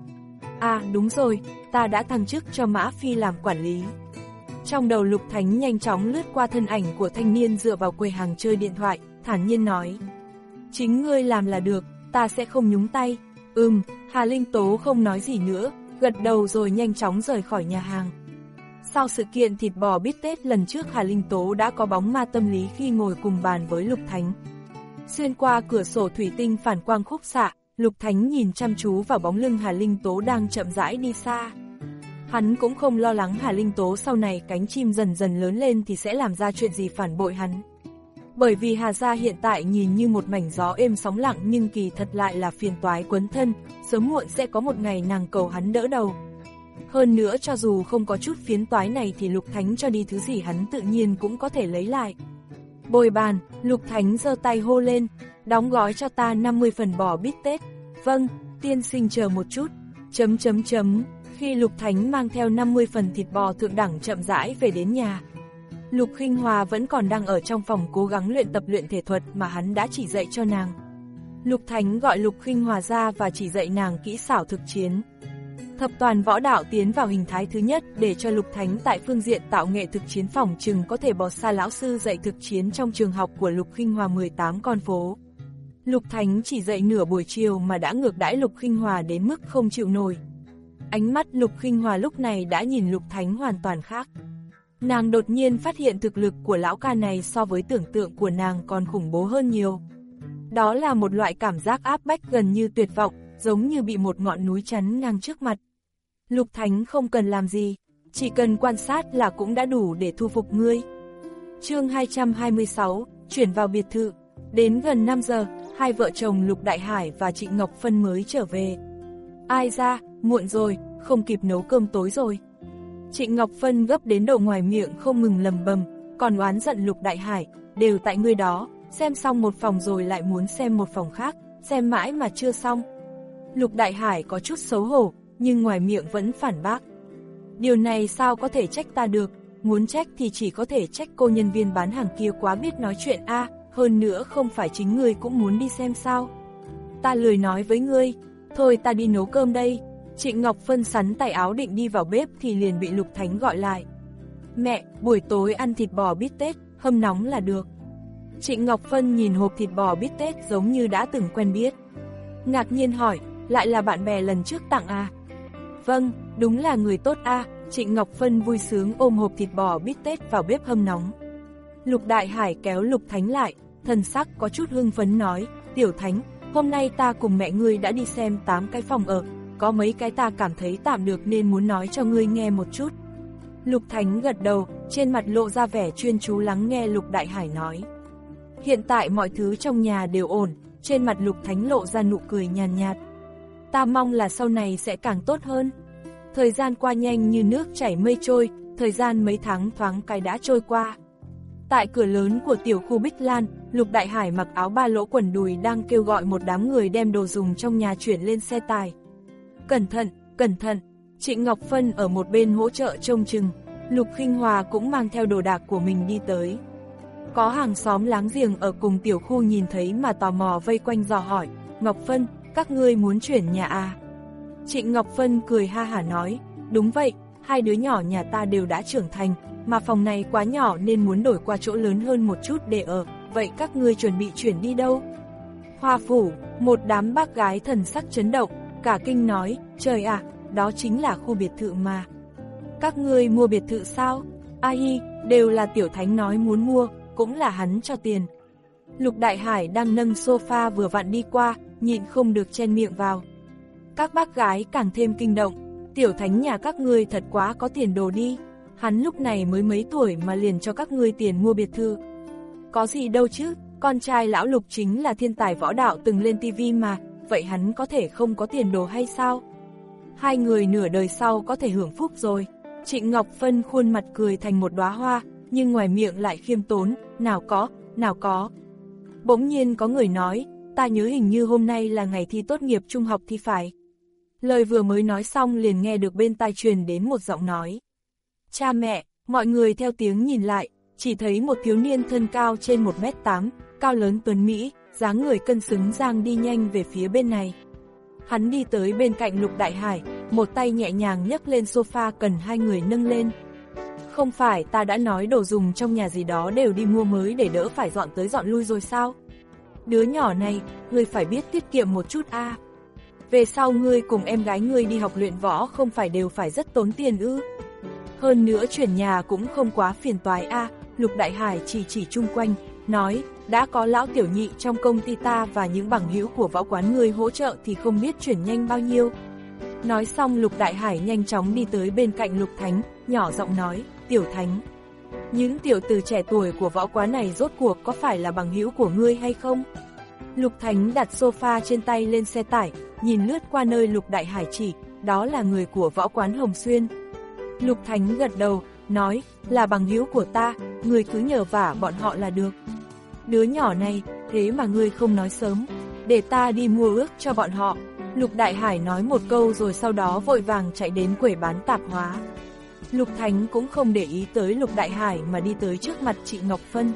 À đúng rồi, ta đã thăng chức cho Mã Phi làm quản lý. Trong đầu Lục Thánh nhanh chóng lướt qua thân ảnh của thanh niên dựa vào quầy hàng chơi điện thoại, thản nhiên nói. Chính ngươi làm là được, ta sẽ không nhúng tay. Ừm, Hà Linh Tố không nói gì nữa, gật đầu rồi nhanh chóng rời khỏi nhà hàng. Sau sự kiện thịt bò bít tết lần trước, Hà Linh Tố đã có bóng ma tâm lý khi ngồi cùng bàn với Lục Thánh. Xuyên qua cửa sổ thủy tinh phản quang khúc xạ, Lục Thánh nhìn chăm chú vào bóng lưng Hà Linh Tố đang chậm rãi đi xa. Hắn cũng không lo lắng Hà Linh Tố sau này cánh chim dần dần lớn lên thì sẽ làm ra chuyện gì phản bội hắn. Bởi vì Hà gia hiện tại nhìn như một mảnh gió êm sóng lặng nhưng kỳ thật lại là phiền toái quấn thân, sớm muộn sẽ có một ngày nàng cầu hắn đỡ đầu. Hơn nữa cho dù không có chút phiến toái này thì Lục Thánh cho đi thứ gì hắn tự nhiên cũng có thể lấy lại. Bồi bàn, Lục Thánh giơ tay hô lên, đóng gói cho ta năm mươi phần bò bít tết. Vâng, tiên sinh chờ một chút, chấm chấm chấm, khi Lục Thánh mang theo năm mươi phần thịt bò thượng đẳng chậm rãi về đến nhà. Lục Khinh Hòa vẫn còn đang ở trong phòng cố gắng luyện tập luyện thể thuật mà hắn đã chỉ dạy cho nàng. Lục Thánh gọi Lục Khinh Hòa ra và chỉ dạy nàng kỹ xảo thực chiến. Thập toàn võ đạo tiến vào hình thái thứ nhất để cho Lục Thánh tại phương diện tạo nghệ thực chiến phòng chừng có thể bỏ xa lão sư dạy thực chiến trong trường học của Lục Khinh Hòa mười tám con phố. Lục Thánh chỉ dạy nửa buổi chiều mà đã ngược đãi Lục Khinh Hòa đến mức không chịu nổi. Ánh mắt Lục Khinh Hòa lúc này đã nhìn Lục Thánh hoàn toàn khác. Nàng đột nhiên phát hiện thực lực của lão ca này so với tưởng tượng của nàng còn khủng bố hơn nhiều. Đó là một loại cảm giác áp bách gần như tuyệt vọng, giống như bị một ngọn núi chắn ngang trước mặt. Lục Thánh không cần làm gì, chỉ cần quan sát là cũng đã đủ để thu phục ngươi. Chương hai trăm hai mươi sáu, chuyển vào biệt thự. Đến gần năm giờ, hai vợ chồng Lục Đại Hải và Trịnh Ngọc Phân mới trở về. Ai ra, muộn rồi, không kịp nấu cơm tối rồi. Trịnh Ngọc Phân gấp đến độ ngoài miệng không ngừng lầm bầm, còn oán giận Lục Đại Hải, đều tại ngươi đó, xem xong một phòng rồi lại muốn xem một phòng khác, xem mãi mà chưa xong. Lục Đại Hải có chút xấu hổ, nhưng ngoài miệng vẫn phản bác. Điều này sao có thể trách ta được, muốn trách thì chỉ có thể trách cô nhân viên bán hàng kia quá biết nói chuyện a, hơn nữa không phải chính ngươi cũng muốn đi xem sao. Ta lười nói với ngươi, thôi ta đi nấu cơm đây. Trịnh Ngọc Phân sắn tay áo định đi vào bếp thì liền bị Lục Thánh gọi lại. Mẹ, buổi tối ăn thịt bò bít tết, hâm nóng là được. Trịnh Ngọc Phân nhìn hộp thịt bò bít tết giống như đã từng quen biết. Ngạc nhiên hỏi, lại là bạn bè lần trước tặng à? Vâng, đúng là người tốt a. Trịnh Ngọc Phân vui sướng ôm hộp thịt bò bít tết vào bếp hâm nóng. Lục Đại Hải kéo Lục Thánh lại, thần sắc có chút hưng phấn nói, Tiểu Thánh, hôm nay ta cùng mẹ ngươi đã đi xem tám cái phòng ở, có mấy cái ta cảm thấy tạm được nên muốn nói cho ngươi nghe một chút. Lục Thánh gật đầu, trên mặt lộ ra vẻ chuyên chú lắng nghe Lục Đại Hải nói. Hiện tại mọi thứ trong nhà đều ổn, trên mặt Lục Thánh lộ ra nụ cười nhàn nhạt, nhạt. Ta mong là sau này sẽ càng tốt hơn. Thời gian qua nhanh như nước chảy mây trôi, thời gian mấy tháng thoáng cái đã trôi qua. Tại cửa lớn của tiểu khu Bích Lan, Lục Đại Hải mặc áo ba lỗ quần đùi đang kêu gọi một đám người đem đồ dùng trong nhà chuyển lên xe tải. Cẩn thận, cẩn thận, Trịnh Ngọc Phân ở một bên hỗ trợ trông chừng, Lục Khinh Hòa cũng mang theo đồ đạc của mình đi tới. Có hàng xóm láng giềng ở cùng tiểu khu nhìn thấy mà tò mò vây quanh dò hỏi, Ngọc Phân, các ngươi muốn chuyển nhà à? Trịnh Ngọc Phân cười ha hả nói, đúng vậy, hai đứa nhỏ nhà ta đều đã trưởng thành, mà phòng này quá nhỏ nên muốn đổi qua chỗ lớn hơn một chút để ở, vậy các ngươi chuẩn bị chuyển đi đâu? Hoa Phủ, một đám bác gái thần sắc chấn động, cả kinh nói, trời ạ, đó chính là khu biệt thự mà. Các ngươi mua biệt thự sao? Ai, đều là Tiểu Thánh nói muốn mua, cũng là hắn cho tiền. Lục Đại Hải đang nâng sofa vừa vặn đi qua, nhịn không được chen miệng vào. Các bác gái càng thêm kinh động, Tiểu Thánh nhà các ngươi thật quá có tiền đồ đi. Hắn lúc này mới mấy tuổi mà liền cho các ngươi tiền mua biệt thự. Có gì đâu chứ, con trai lão Lục chính là thiên tài võ đạo từng lên tivi mà, vậy hắn có thể không có tiền đồ hay sao? Hai người nửa đời sau có thể hưởng phúc rồi. Trịnh Ngọc Phân khuôn mặt cười thành một đóa hoa, nhưng ngoài miệng lại khiêm tốn, nào có, nào có. Bỗng nhiên có người nói, ta nhớ hình như hôm nay là ngày thi tốt nghiệp trung học thì phải. Lời vừa mới nói xong liền nghe được bên tai truyền đến một giọng nói. Cha mẹ, mọi người theo tiếng nhìn lại, chỉ thấy một thiếu niên thân cao trên một mét tám, cao lớn tuấn Mỹ, dáng người cân xứng giang đi nhanh về phía bên này. Hắn đi tới bên cạnh Lục Đại Hải, một tay nhẹ nhàng nhấc lên sofa cần hai người nâng lên. Không phải ta đã nói đồ dùng trong nhà gì đó đều đi mua mới để đỡ phải dọn tới dọn lui rồi sao? Đứa nhỏ này, ngươi phải biết tiết kiệm một chút a. À. Về sau ngươi cùng em gái ngươi đi học luyện võ không phải đều phải rất tốn tiền ư? Hơn nữa chuyển nhà cũng không quá phiền toái a. Lục Đại Hải chỉ chỉ chung quanh, nói, đã có lão tiểu nhị trong công ty ta và những bằng hữu của võ quán ngươi hỗ trợ thì không biết chuyển nhanh bao nhiêu. Nói xong Lục Đại Hải nhanh chóng đi tới bên cạnh Lục Thánh, nhỏ giọng nói, Tiểu Thánh, những tiểu tử trẻ tuổi của võ quán này rốt cuộc có phải là bằng hữu của ngươi hay không? Lục Thánh đặt sofa trên tay lên xe tải, nhìn lướt qua nơi Lục Đại Hải chỉ, đó là người của võ quán Hồng Xuyên. Lục Thánh gật đầu, nói, là bằng hữu của ta, ngươi cứ nhờ vả bọn họ là được. Đứa nhỏ này, thế mà ngươi không nói sớm, để ta đi mua ước cho bọn họ. Lục Đại Hải nói một câu rồi sau đó vội vàng chạy đến quầy bán tạp hóa. Lục Thánh cũng không để ý tới Lục Đại Hải mà đi tới trước mặt chị Ngọc Phân.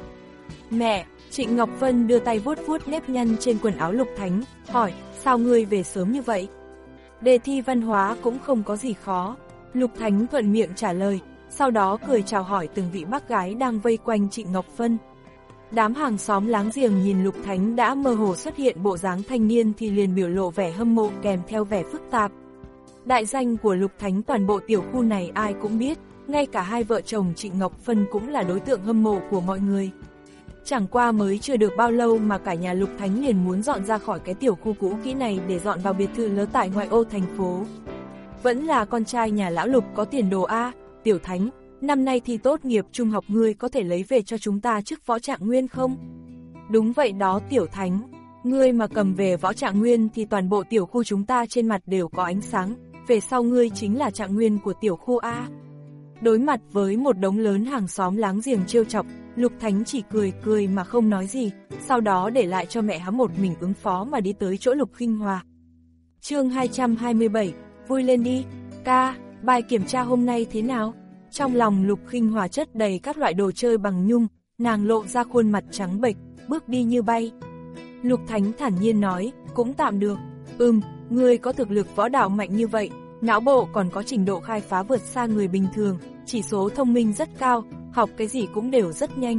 Mẹ, chị Ngọc Phân đưa tay vuốt vuốt nếp nhăn trên quần áo Lục Thánh, hỏi, sao ngươi về sớm như vậy? Đề thi văn hóa cũng không có gì khó. Lục Thánh thuận miệng trả lời, sau đó cười chào hỏi từng vị bác gái đang vây quanh chị Ngọc Phân. Đám hàng xóm láng giềng nhìn Lục Thánh đã mơ hồ xuất hiện bộ dáng thanh niên thì liền biểu lộ vẻ hâm mộ kèm theo vẻ phức tạp. Đại danh của Lục Thánh toàn bộ tiểu khu này ai cũng biết, ngay cả hai vợ chồng chị Ngọc Phân cũng là đối tượng hâm mộ của mọi người. Chẳng qua mới chưa được bao lâu mà cả nhà Lục Thánh liền muốn dọn ra khỏi cái tiểu khu cũ kỹ này để dọn vào biệt thự lớn tại ngoại ô thành phố. Vẫn là con trai nhà lão Lục có tiền đồ a, Tiểu Thánh, năm nay thi tốt nghiệp trung học ngươi có thể lấy về cho chúng ta chức võ trạng nguyên không? Đúng vậy đó Tiểu Thánh, ngươi mà cầm về võ trạng nguyên thì toàn bộ tiểu khu chúng ta trên mặt đều có ánh sáng, về sau ngươi chính là trạng nguyên của tiểu khu A. Đối mặt với một đống lớn hàng xóm láng giềng trêu chọc, Lục Thánh chỉ cười cười mà không nói gì, sau đó để lại cho mẹ hắn một mình ứng phó mà đi tới chỗ Lục Khinh Hòa. Chương hai trăm hai mươi bảy, vui lên đi, ca, bài kiểm tra hôm nay thế nào? Trong lòng Lục Khinh Hòa chất đầy các loại đồ chơi bằng nhung, nàng lộ ra khuôn mặt trắng bệch, bước đi như bay. Lục Thánh thản nhiên nói, cũng tạm được. Ừm, ngươi có thực lực võ đạo mạnh như vậy, não bộ còn có trình độ khai phá vượt xa người bình thường, chỉ số thông minh rất cao, học cái gì cũng đều rất nhanh.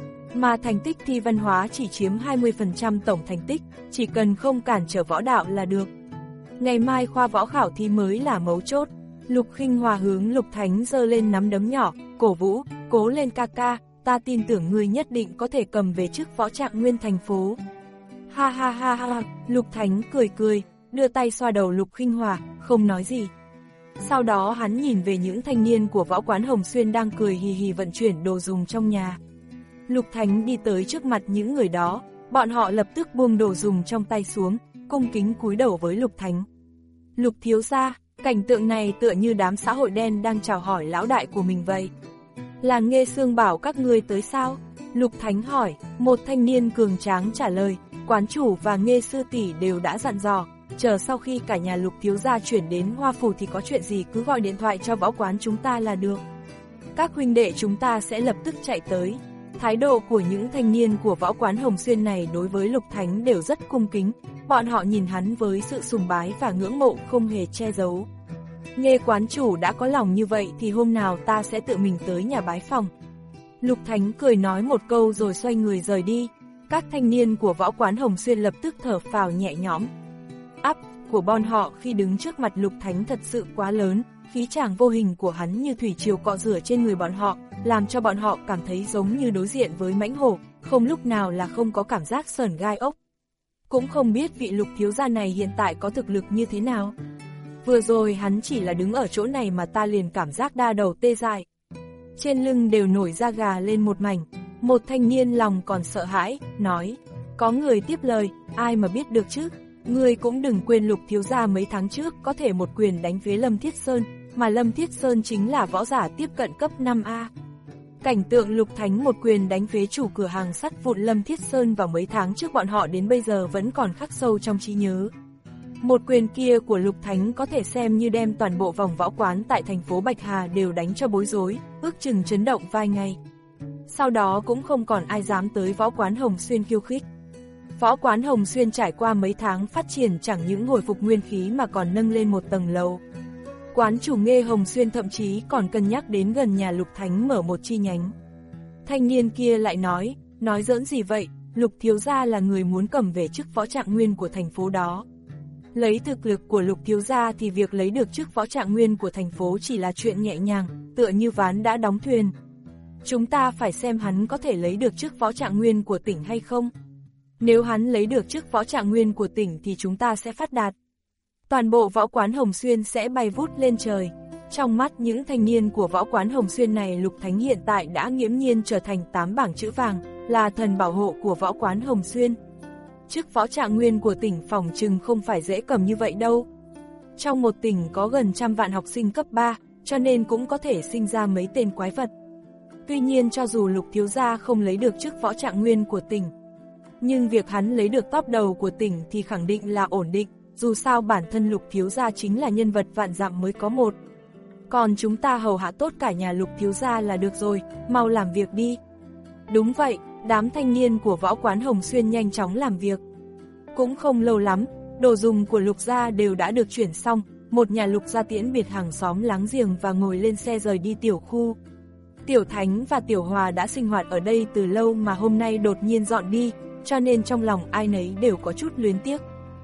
Mà thành tích thi văn hóa chỉ chiếm hai mươi phần trăm tổng thành tích, chỉ cần không cản trở võ đạo là được. Ngày mai khoa võ khảo thi mới là mấu chốt. Lục Khinh Hòa hướng Lục Thánh giơ lên nắm đấm nhỏ, cổ vũ, cố lên ca ca, ta tin tưởng ngươi nhất định có thể cầm về chức võ trạng nguyên thành phố. Ha ha ha ha, Lục Thánh cười cười, đưa tay xoa đầu Lục Khinh Hòa, không nói gì. Sau đó hắn nhìn về những thanh niên của võ quán Hồng Xuyên đang cười hì hì vận chuyển đồ dùng trong nhà. Lục Thánh đi tới trước mặt những người đó, bọn họ lập tức buông đồ dùng trong tay xuống, cung kính cúi đầu với Lục Thánh. Lục thiếu gia, cảnh tượng này tựa như đám xã hội đen đang chào hỏi lão đại của mình vậy. Là Nghê Sương bảo các ngươi tới sao? Lục Thánh hỏi, một thanh niên cường tráng trả lời, quán chủ và Nghê sư tỷ đều đã dặn dò, chờ sau khi cả nhà Lục thiếu gia chuyển đến Hoa Phủ thì có chuyện gì cứ gọi điện thoại cho võ quán chúng ta là được. Các huynh đệ chúng ta sẽ lập tức chạy tới. Thái độ của những thanh niên của võ quán Hồng Xuyên này đối với Lục Thánh đều rất cung kính, bọn họ nhìn hắn với sự sùng bái và ngưỡng mộ không hề che giấu. Nghe quán chủ đã có lòng như vậy thì hôm nào ta sẽ tự mình tới nhà bái phòng. Lục Thánh cười nói một câu rồi xoay người rời đi. Các thanh niên của võ quán Hồng Xuyên lập tức thở phào nhẹ nhõm. Áp của bọn họ khi đứng trước mặt Lục Thánh thật sự quá lớn, khí tràng vô hình của hắn như thủy triều cọ rửa trên người bọn họ, làm cho bọn họ cảm thấy giống như đối diện với mãnh hổ, không lúc nào là không có cảm giác sởn gai ốc. Cũng không biết vị Lục thiếu gia này hiện tại có thực lực như thế nào. Vừa rồi hắn chỉ là đứng ở chỗ này mà ta liền cảm giác đa đầu tê dại. Trên lưng đều nổi da gà lên một mảnh. Một thanh niên lòng còn sợ hãi, nói, có người tiếp lời, ai mà biết được chứ, ngươi cũng đừng quên Lục thiếu gia mấy tháng trước có thể một quyền đánh phía Lâm Thiết Sơn, mà Lâm Thiết Sơn chính là võ giả tiếp cận cấp năm A. Cảnh tượng Lục Thánh một quyền đánh phía chủ cửa hàng sắt vụn Lâm Thiết Sơn vào mấy tháng trước bọn họ đến bây giờ vẫn còn khắc sâu trong trí nhớ. Một quyền kia của Lục Thánh có thể xem như đem toàn bộ vòng võ quán tại thành phố Bạch Hà đều đánh cho bối rối, ước chừng chấn động vài ngày. Sau đó cũng không còn ai dám tới võ quán Hồng Xuyên khiêu khích. Võ quán Hồng Xuyên trải qua mấy tháng phát triển chẳng những hồi phục nguyên khí mà còn nâng lên một tầng lầu. Quán chủ Nghê Hồng Xuyên thậm chí còn cân nhắc đến gần nhà Lục Thánh mở một chi nhánh. Thanh niên kia lại nói, nói giỡn gì vậy, Lục thiếu gia là người muốn cầm về chức võ trạng nguyên của thành phố đó. Lấy thực lực của Lục thiếu gia thì việc lấy được chức võ trạng nguyên của thành phố chỉ là chuyện nhẹ nhàng, tựa như ván đã đóng thuyền. Chúng ta phải xem hắn có thể lấy được chức võ trạng nguyên của tỉnh hay không. Nếu hắn lấy được chức võ trạng nguyên của tỉnh thì chúng ta sẽ phát đạt. Toàn bộ võ quán Hồng Xuyên sẽ bay vút lên trời. Trong mắt những thanh niên của võ quán Hồng Xuyên này, Lục Thánh hiện tại đã nghiễm nhiên trở thành tám bảng chữ vàng, là thần bảo hộ của võ quán Hồng Xuyên. Chức võ trạng nguyên của tỉnh phòng trừng không phải dễ cầm như vậy đâu. Trong một tỉnh có gần trăm vạn học sinh cấp ba, cho nên cũng có thể sinh ra mấy tên quái vật. Tuy nhiên cho dù Lục thiếu gia không lấy được chức võ trạng nguyên của tỉnh, nhưng việc hắn lấy được top đầu của tỉnh thì khẳng định là ổn định, dù sao bản thân Lục thiếu gia chính là nhân vật vạn dặm mới có một. Còn chúng ta hầu hạ tốt cả nhà Lục thiếu gia là được rồi, mau làm việc đi. Đúng vậy, đám thanh niên của võ quán Hồng Xuyên nhanh chóng làm việc. Cũng không lâu lắm, đồ dùng của Lục gia đều đã được chuyển xong, một nhà Lục gia tiễn biệt hàng xóm láng giềng và ngồi lên xe rời đi tiểu khu. Tiểu Thánh và Tiểu Hòa đã sinh hoạt ở đây từ lâu mà hôm nay đột nhiên dọn đi, cho nên trong lòng ai nấy đều có chút luyến tiếc.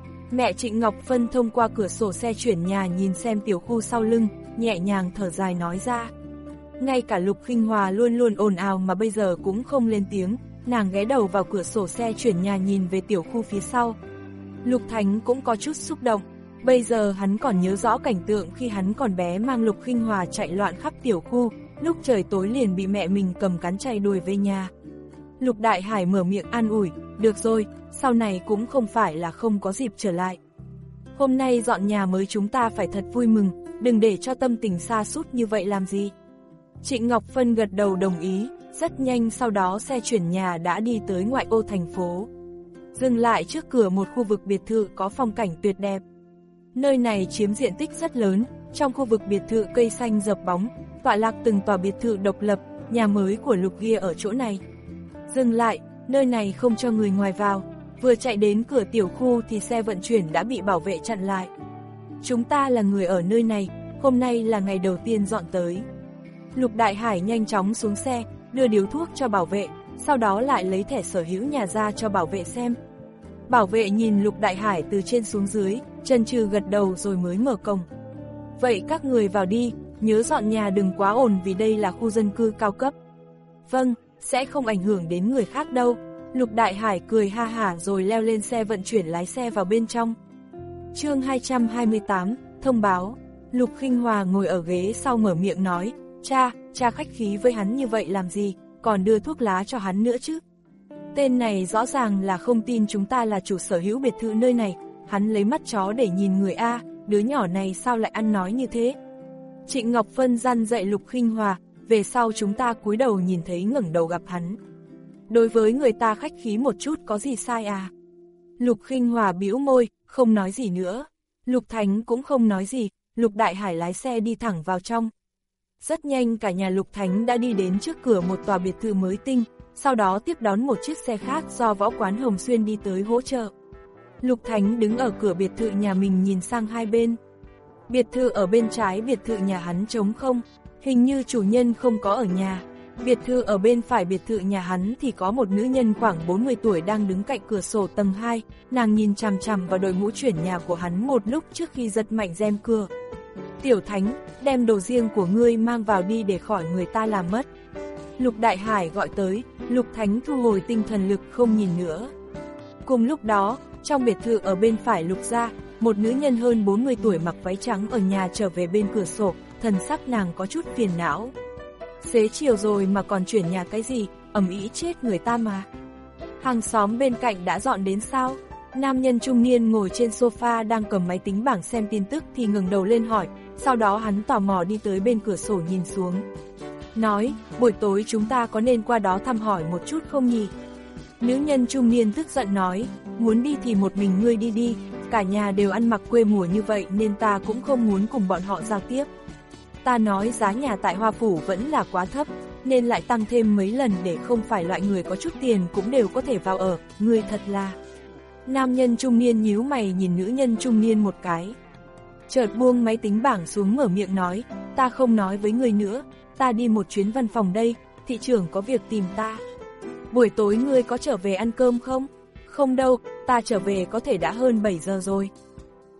Mẹ Trịnh Ngọc Phân thông qua cửa sổ xe chuyển nhà nhìn xem tiểu khu sau lưng, nhẹ nhàng thở dài nói ra. Ngay cả Lục Khinh Hòa luôn luôn ồn ào mà bây giờ cũng không lên tiếng, nàng ghé đầu vào cửa sổ xe chuyển nhà nhìn về tiểu khu phía sau. Lục Thánh cũng có chút xúc động, bây giờ hắn còn nhớ rõ cảnh tượng khi hắn còn bé mang Lục Khinh Hòa chạy loạn khắp tiểu khu, lúc trời tối liền bị mẹ mình cầm cán chạy đuổi về nhà. Lục Đại Hải mở miệng an ủi, được rồi, sau này cũng không phải là không có dịp trở lại. Hôm nay dọn nhà mới chúng ta phải thật vui mừng, đừng để cho tâm tình sa sút như vậy làm gì. Trịnh Ngọc Phân gật đầu đồng ý, rất nhanh sau đó xe chuyển nhà đã đi tới ngoại ô thành phố. Dừng lại trước cửa một khu vực biệt thự có phong cảnh tuyệt đẹp. Nơi này chiếm diện tích rất lớn, trong khu vực biệt thự cây xanh dập bóng, tọa lạc từng tòa biệt thự độc lập, nhà mới của Lục Ghia ở chỗ này. Dừng lại, nơi này không cho người ngoài vào, vừa chạy đến cửa tiểu khu thì xe vận chuyển đã bị bảo vệ chặn lại. Chúng ta là người ở nơi này, hôm nay là ngày đầu tiên dọn tới. Lục Đại Hải nhanh chóng xuống xe, đưa điếu thuốc cho bảo vệ, sau đó lại lấy thẻ sở hữu nhà ra cho bảo vệ xem. Bảo vệ nhìn Lục Đại Hải từ trên xuống dưới, chần chừ gật đầu rồi mới mở cổng. Vậy các người vào đi, nhớ dọn nhà đừng quá ồn vì đây là khu dân cư cao cấp. Vâng, sẽ không ảnh hưởng đến người khác đâu. Lục Đại Hải cười ha hả rồi leo lên xe vận chuyển lái xe vào bên trong. Chương hai trăm hai mươi tám, thông báo. Lục Khinh Hòa ngồi ở ghế sau mở miệng nói, cha, cha khách khí với hắn như vậy làm gì, còn đưa thuốc lá cho hắn nữa chứ. Tên này rõ ràng là không tin chúng ta là chủ sở hữu biệt thự nơi này, hắn lấy mắt chó để nhìn người A, đứa nhỏ này sao lại ăn nói như thế. Trịnh Ngọc Phân răn dạy Lục Khinh Hòa, về sau chúng ta cúi đầu nhìn thấy ngẩng đầu gặp hắn. Đối với người ta khách khí một chút có gì sai à? Lục Khinh Hòa bĩu môi, không nói gì nữa. Lục Thánh cũng không nói gì, Lục Đại Hải lái xe đi thẳng vào trong. Rất nhanh cả nhà Lục Thánh đã đi đến trước cửa một tòa biệt thự mới tinh, sau đó tiếp đón một chiếc xe khác do võ quán Hồng Xuyên đi tới hỗ trợ. Lục Thánh đứng ở cửa biệt thự nhà mình nhìn sang hai bên. Biệt thự ở bên trái biệt thự nhà hắn trống không, hình như chủ nhân không có ở nhà. Biệt thự ở bên phải biệt thự nhà hắn thì có một nữ nhân khoảng bốn mươi tuổi đang đứng cạnh cửa sổ tầng hai, nàng nhìn chằm chằm vào đội mũ chuyển nhà của hắn một lúc trước khi giật mạnh rèm cửa. Tiểu Thánh, đem đồ riêng của ngươi mang vào đi để khỏi người ta làm mất. Lục Đại Hải gọi tới, Lục Thánh thu hồi tinh thần lực không nhìn nữa. Cùng lúc đó, trong biệt thự ở bên phải Lục gia, một nữ nhân hơn bốn mươi tuổi mặc váy trắng ở nhà trở về bên cửa sổ, thần sắc nàng có chút phiền não. Xế chiều rồi mà còn chuyển nhà cái gì, ầm ĩ chết người ta mà. Hàng xóm bên cạnh đã dọn đến sao? Nam nhân trung niên ngồi trên sofa đang cầm máy tính bảng xem tin tức thì ngẩng đầu lên hỏi, sau đó hắn tò mò đi tới bên cửa sổ nhìn xuống. Nói, buổi tối chúng ta có nên qua đó thăm hỏi một chút không nhỉ? Nữ nhân trung niên tức giận nói, muốn đi thì một mình ngươi đi đi, cả nhà đều ăn mặc quê mùa như vậy nên ta cũng không muốn cùng bọn họ giao tiếp. Ta nói giá nhà tại Hoa Phủ vẫn là quá thấp, nên lại tăng thêm mấy lần để không phải loại người có chút tiền cũng đều có thể vào ở, ngươi thật là... Nam nhân trung niên nhíu mày nhìn nữ nhân trung niên một cái. Chợt buông máy tính bảng xuống mở miệng nói, ta không nói với ngươi nữa, ta đi một chuyến văn phòng đây, thị trưởng có việc tìm ta. Buổi tối ngươi có trở về ăn cơm không? Không đâu, ta trở về có thể đã hơn bảy giờ rồi.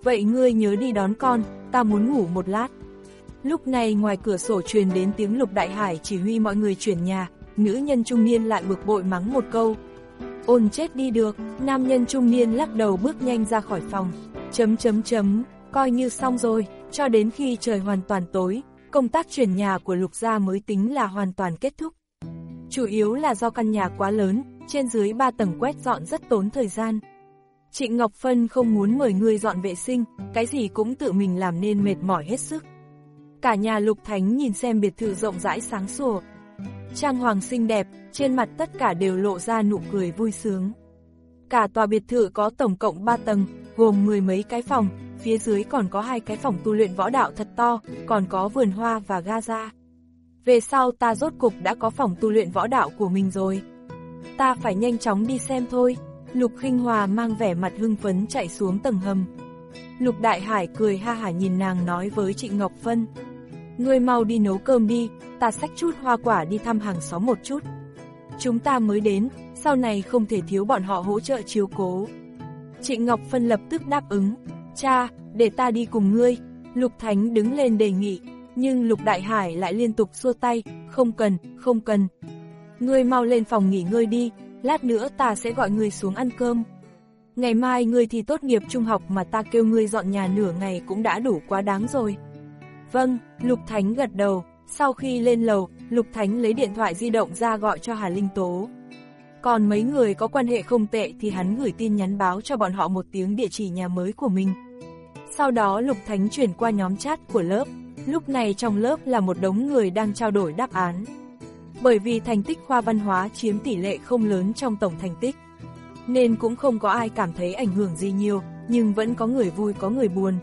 vậy ngươi nhớ đi đón con, ta muốn ngủ một lát. Lúc này ngoài cửa sổ truyền đến tiếng Lục Đại Hải chỉ huy mọi người chuyển nhà, nữ nhân trung niên lại bực bội mắng một câu. Ôn chết đi được, nam nhân trung niên lắc đầu bước nhanh ra khỏi phòng. Chấm chấm chấm, coi như xong rồi, cho đến khi trời hoàn toàn tối, công tác chuyển nhà của Lục gia mới tính là hoàn toàn kết thúc. Chủ yếu là do căn nhà quá lớn, trên dưới ba tầng quét dọn rất tốn thời gian. Trịnh Ngọc Phân không muốn mời người dọn vệ sinh, cái gì cũng tự mình làm nên mệt mỏi hết sức. Cả nhà Lục Thánh nhìn xem biệt thự rộng rãi sáng sủa, trang hoàng xinh đẹp, trên mặt tất cả đều lộ ra nụ cười vui sướng. Cả tòa biệt thự có tổng cộng ba tầng, gồm mười mấy cái phòng, phía dưới còn có hai cái phòng tu luyện võ đạo thật to, còn có vườn hoa và gaza. Về sau ta rốt cục đã có phòng tu luyện võ đạo của mình rồi. Ta phải nhanh chóng đi xem thôi. Lục Khinh Hòa mang vẻ mặt hưng phấn chạy xuống tầng hầm. Lục Đại Hải cười ha hả nhìn nàng nói với Trịnh Ngọc Phân. Ngươi mau đi nấu cơm đi, ta xách chút hoa quả đi thăm hàng xóm một chút. Chúng ta mới đến, sau này không thể thiếu bọn họ hỗ trợ chiếu cố. Trịnh Ngọc Phân lập tức đáp ứng. Cha, để ta đi cùng ngươi. Lục Thánh đứng lên đề nghị, nhưng Lục Đại Hải lại liên tục xua tay. Không cần, không cần. Ngươi mau lên phòng nghỉ ngơi đi, lát nữa ta sẽ gọi ngươi xuống ăn cơm. Ngày mai ngươi thì tốt nghiệp trung học mà ta kêu ngươi dọn nhà nửa ngày cũng đã đủ quá đáng rồi. Vâng, Lục Thánh gật đầu. Sau khi lên lầu, Lục Thánh lấy điện thoại di động ra gọi cho Hà Linh Tố. Còn mấy người có quan hệ không tệ thì hắn gửi tin nhắn báo cho bọn họ một tiếng địa chỉ nhà mới của mình. Sau đó Lục Thánh chuyển qua nhóm chat của lớp. Lúc này trong lớp là một đống người đang trao đổi đáp án. Bởi vì thành tích khoa văn hóa chiếm tỷ lệ không lớn trong tổng thành tích, nên cũng không có ai cảm thấy ảnh hưởng gì nhiều, nhưng vẫn có người vui có người buồn.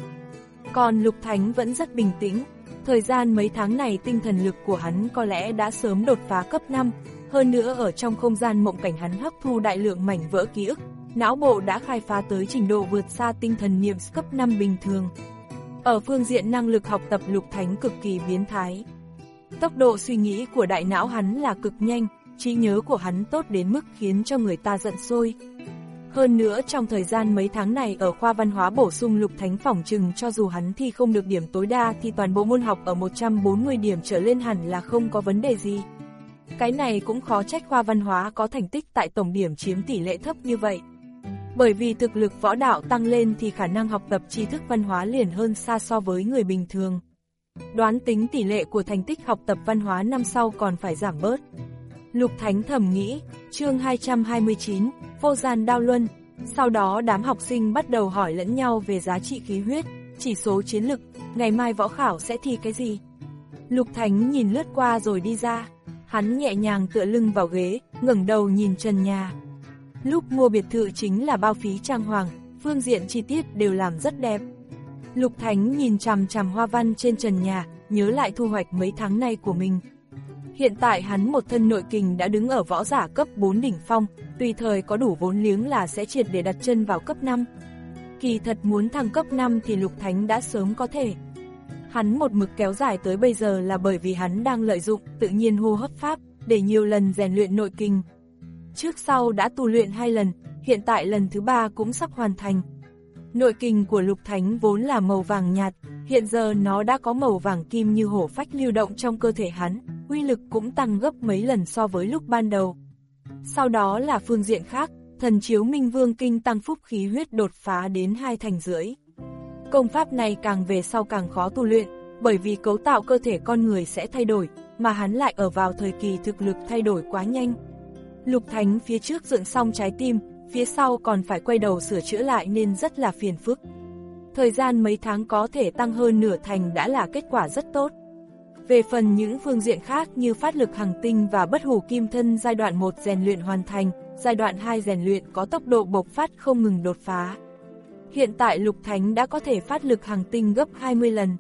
Còn Lục Thánh vẫn rất bình tĩnh. Thời gian mấy tháng này tinh thần lực của hắn có lẽ đã sớm đột phá cấp năm, hơn nữa ở trong không gian mộng cảnh hắn hấp thu đại lượng mảnh vỡ ký ức, não bộ đã khai phá tới trình độ vượt xa tinh thần niệm cấp năm bình thường. Ở phương diện năng lực học tập Lục Thánh cực kỳ biến thái. Tốc độ suy nghĩ của đại não hắn là cực nhanh, trí nhớ của hắn tốt đến mức khiến cho người ta giận sôi. Hơn nữa trong thời gian mấy tháng này ở khoa văn hóa bổ sung Lục Thánh phỏng chừng cho dù hắn thi không được điểm tối đa thì toàn bộ môn học ở một trăm bốn mươi điểm trở lên hẳn là không có vấn đề gì. Cái này cũng khó trách khoa văn hóa có thành tích tại tổng điểm chiếm tỷ lệ thấp như vậy. Bởi vì thực lực võ đạo tăng lên thì khả năng học tập tri thức văn hóa liền hơn xa so với người bình thường. Đoán tính tỷ lệ của thành tích học tập văn hóa năm sau còn phải giảm bớt. Lục Thánh thầm nghĩ. Chương hai trăm hai mươi chín, Vô Gian Đao Luân. Sau đó đám học sinh bắt đầu hỏi lẫn nhau về giá trị khí huyết, chỉ số chiến lực, ngày mai võ khảo sẽ thi cái gì. Lục Thánh nhìn lướt qua rồi đi ra. Hắn nhẹ nhàng tựa lưng vào ghế, ngẩng đầu nhìn trần nhà. Lúc mua biệt thự chính là bao phí trang hoàng, phương diện chi tiết đều làm rất đẹp. Lục Thánh nhìn chằm chằm hoa văn trên trần nhà, nhớ lại thu hoạch mấy tháng nay của mình. Hiện tại hắn một thân nội kình đã đứng ở võ giả cấp bốn đỉnh phong, tùy thời có đủ vốn liếng là sẽ triệt để đặt chân vào cấp năm. Kỳ thật muốn thăng cấp năm thì Lục Thánh đã sớm có thể. Hắn một mực kéo dài tới bây giờ là bởi vì hắn đang lợi dụng tự nhiên hô hấp pháp để nhiều lần rèn luyện nội kình. Trước sau đã tu luyện hai lần, hiện tại lần thứ ba cũng sắp hoàn thành. Nội kình của Lục Thánh vốn là màu vàng nhạt, hiện giờ nó đã có màu vàng kim như hổ phách lưu động trong cơ thể hắn, uy lực cũng tăng gấp mấy lần so với lúc ban đầu. Sau đó là phương diện khác, thần chiếu Minh Vương Kinh tăng phúc khí huyết đột phá đến hai thành rưỡi. Công pháp này càng về sau càng khó tu luyện, bởi vì cấu tạo cơ thể con người sẽ thay đổi, mà hắn lại ở vào thời kỳ thực lực thay đổi quá nhanh. Lục Thánh phía trước dựng xong trái tim, phía sau còn phải quay đầu sửa chữa lại nên rất là phiền phức. Thời gian mấy tháng có thể tăng hơn nửa thành đã là kết quả rất tốt. Về phần những phương diện khác như phát lực hằng tinh và bất hủ kim thân giai đoạn một rèn luyện hoàn thành, giai đoạn hai rèn luyện có tốc độ bộc phát không ngừng đột phá. Hiện tại Lục Thánh đã có thể phát lực hằng tinh gấp hai mươi lần.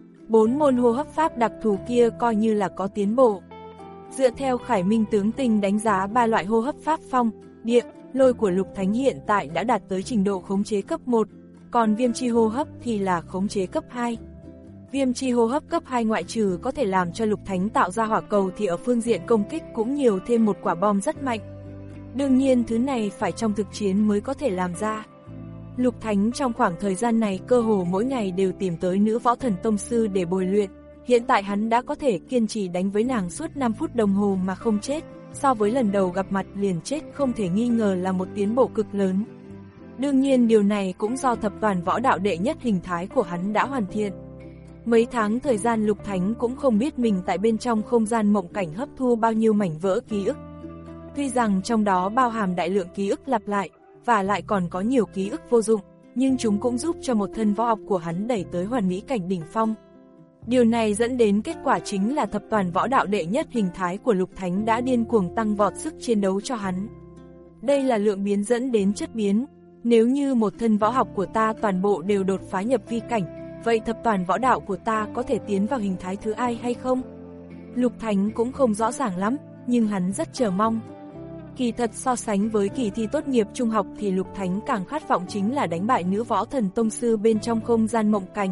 Bốn môn hô hấp pháp đặc thù kia coi như là có tiến bộ. Dựa theo Khải Minh tướng tinh đánh giá ba loại hô hấp pháp phong, địa, lôi của Lục Thánh hiện tại đã đạt tới trình độ khống chế cấp một, còn viêm chi hô hấp thì là khống chế cấp hai. Viêm chi hô hấp cấp hai ngoại trừ có thể làm cho Lục Thánh tạo ra hỏa cầu thì ở phương diện công kích cũng nhiều thêm một quả bom rất mạnh. Đương nhiên thứ này phải trong thực chiến mới có thể làm ra. Lục Thánh trong khoảng thời gian này cơ hồ mỗi ngày đều tìm tới nữ võ thần tông sư để bồi luyện. Hiện tại hắn đã có thể kiên trì đánh với nàng suốt năm phút đồng hồ mà không chết, so với lần đầu gặp mặt liền chết không thể nghi ngờ là một tiến bộ cực lớn. Đương nhiên điều này cũng do thập toàn võ đạo đệ nhất hình thái của hắn đã hoàn thiện. Mấy tháng thời gian Lục Thánh cũng không biết mình tại bên trong không gian mộng cảnh hấp thu bao nhiêu mảnh vỡ ký ức. Tuy rằng trong đó bao hàm đại lượng ký ức lặp lại, và lại còn có nhiều ký ức vô dụng, nhưng chúng cũng giúp cho một thân võ học của hắn đẩy tới hoàn mỹ cảnh đỉnh phong. Điều này dẫn đến kết quả chính là thập toàn võ đạo đệ nhất hình thái của Lục Thánh đã điên cuồng tăng vọt sức chiến đấu cho hắn. Đây là lượng biến dẫn đến chất biến. Nếu như một thân võ học của ta toàn bộ đều đột phá nhập vi cảnh, vậy thập toàn võ đạo của ta có thể tiến vào hình thái thứ ai hay không? Lục Thánh cũng không rõ ràng lắm, nhưng hắn rất chờ mong. Kỳ thật so sánh với kỳ thi tốt nghiệp trung học thì Lục Thánh càng khát vọng chính là đánh bại nữ võ thần tông sư bên trong không gian mộng cảnh.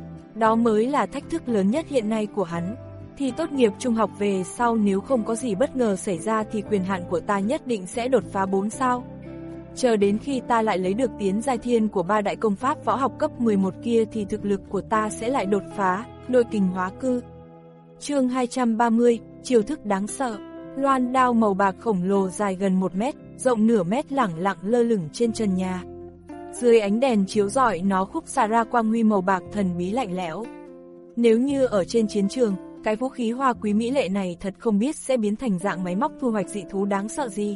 Đó mới là thách thức lớn nhất hiện nay của hắn. Thi tốt nghiệp trung học về sau nếu không có gì bất ngờ xảy ra thì quyền hạn của ta nhất định sẽ đột phá bốn sao. Chờ đến khi ta lại lấy được tiến giai thiên của ba đại công pháp võ học cấp mười một kia thì thực lực của ta sẽ lại đột phá, nội kình hóa cư. Chương hai trăm ba mươi, chiêu thức đáng sợ. Loan đao màu bạc khổng lồ dài gần một mét, rộng nửa mét lẳng lặng lơ lửng trên trần nhà. Dưới ánh đèn chiếu rọi nó khúc xạ ra quang huy màu bạc thần bí lạnh lẽo. Nếu như ở trên chiến trường, cái vũ khí hoa quý mỹ lệ này thật không biết sẽ biến thành dạng máy móc thu hoạch dị thú đáng sợ gì.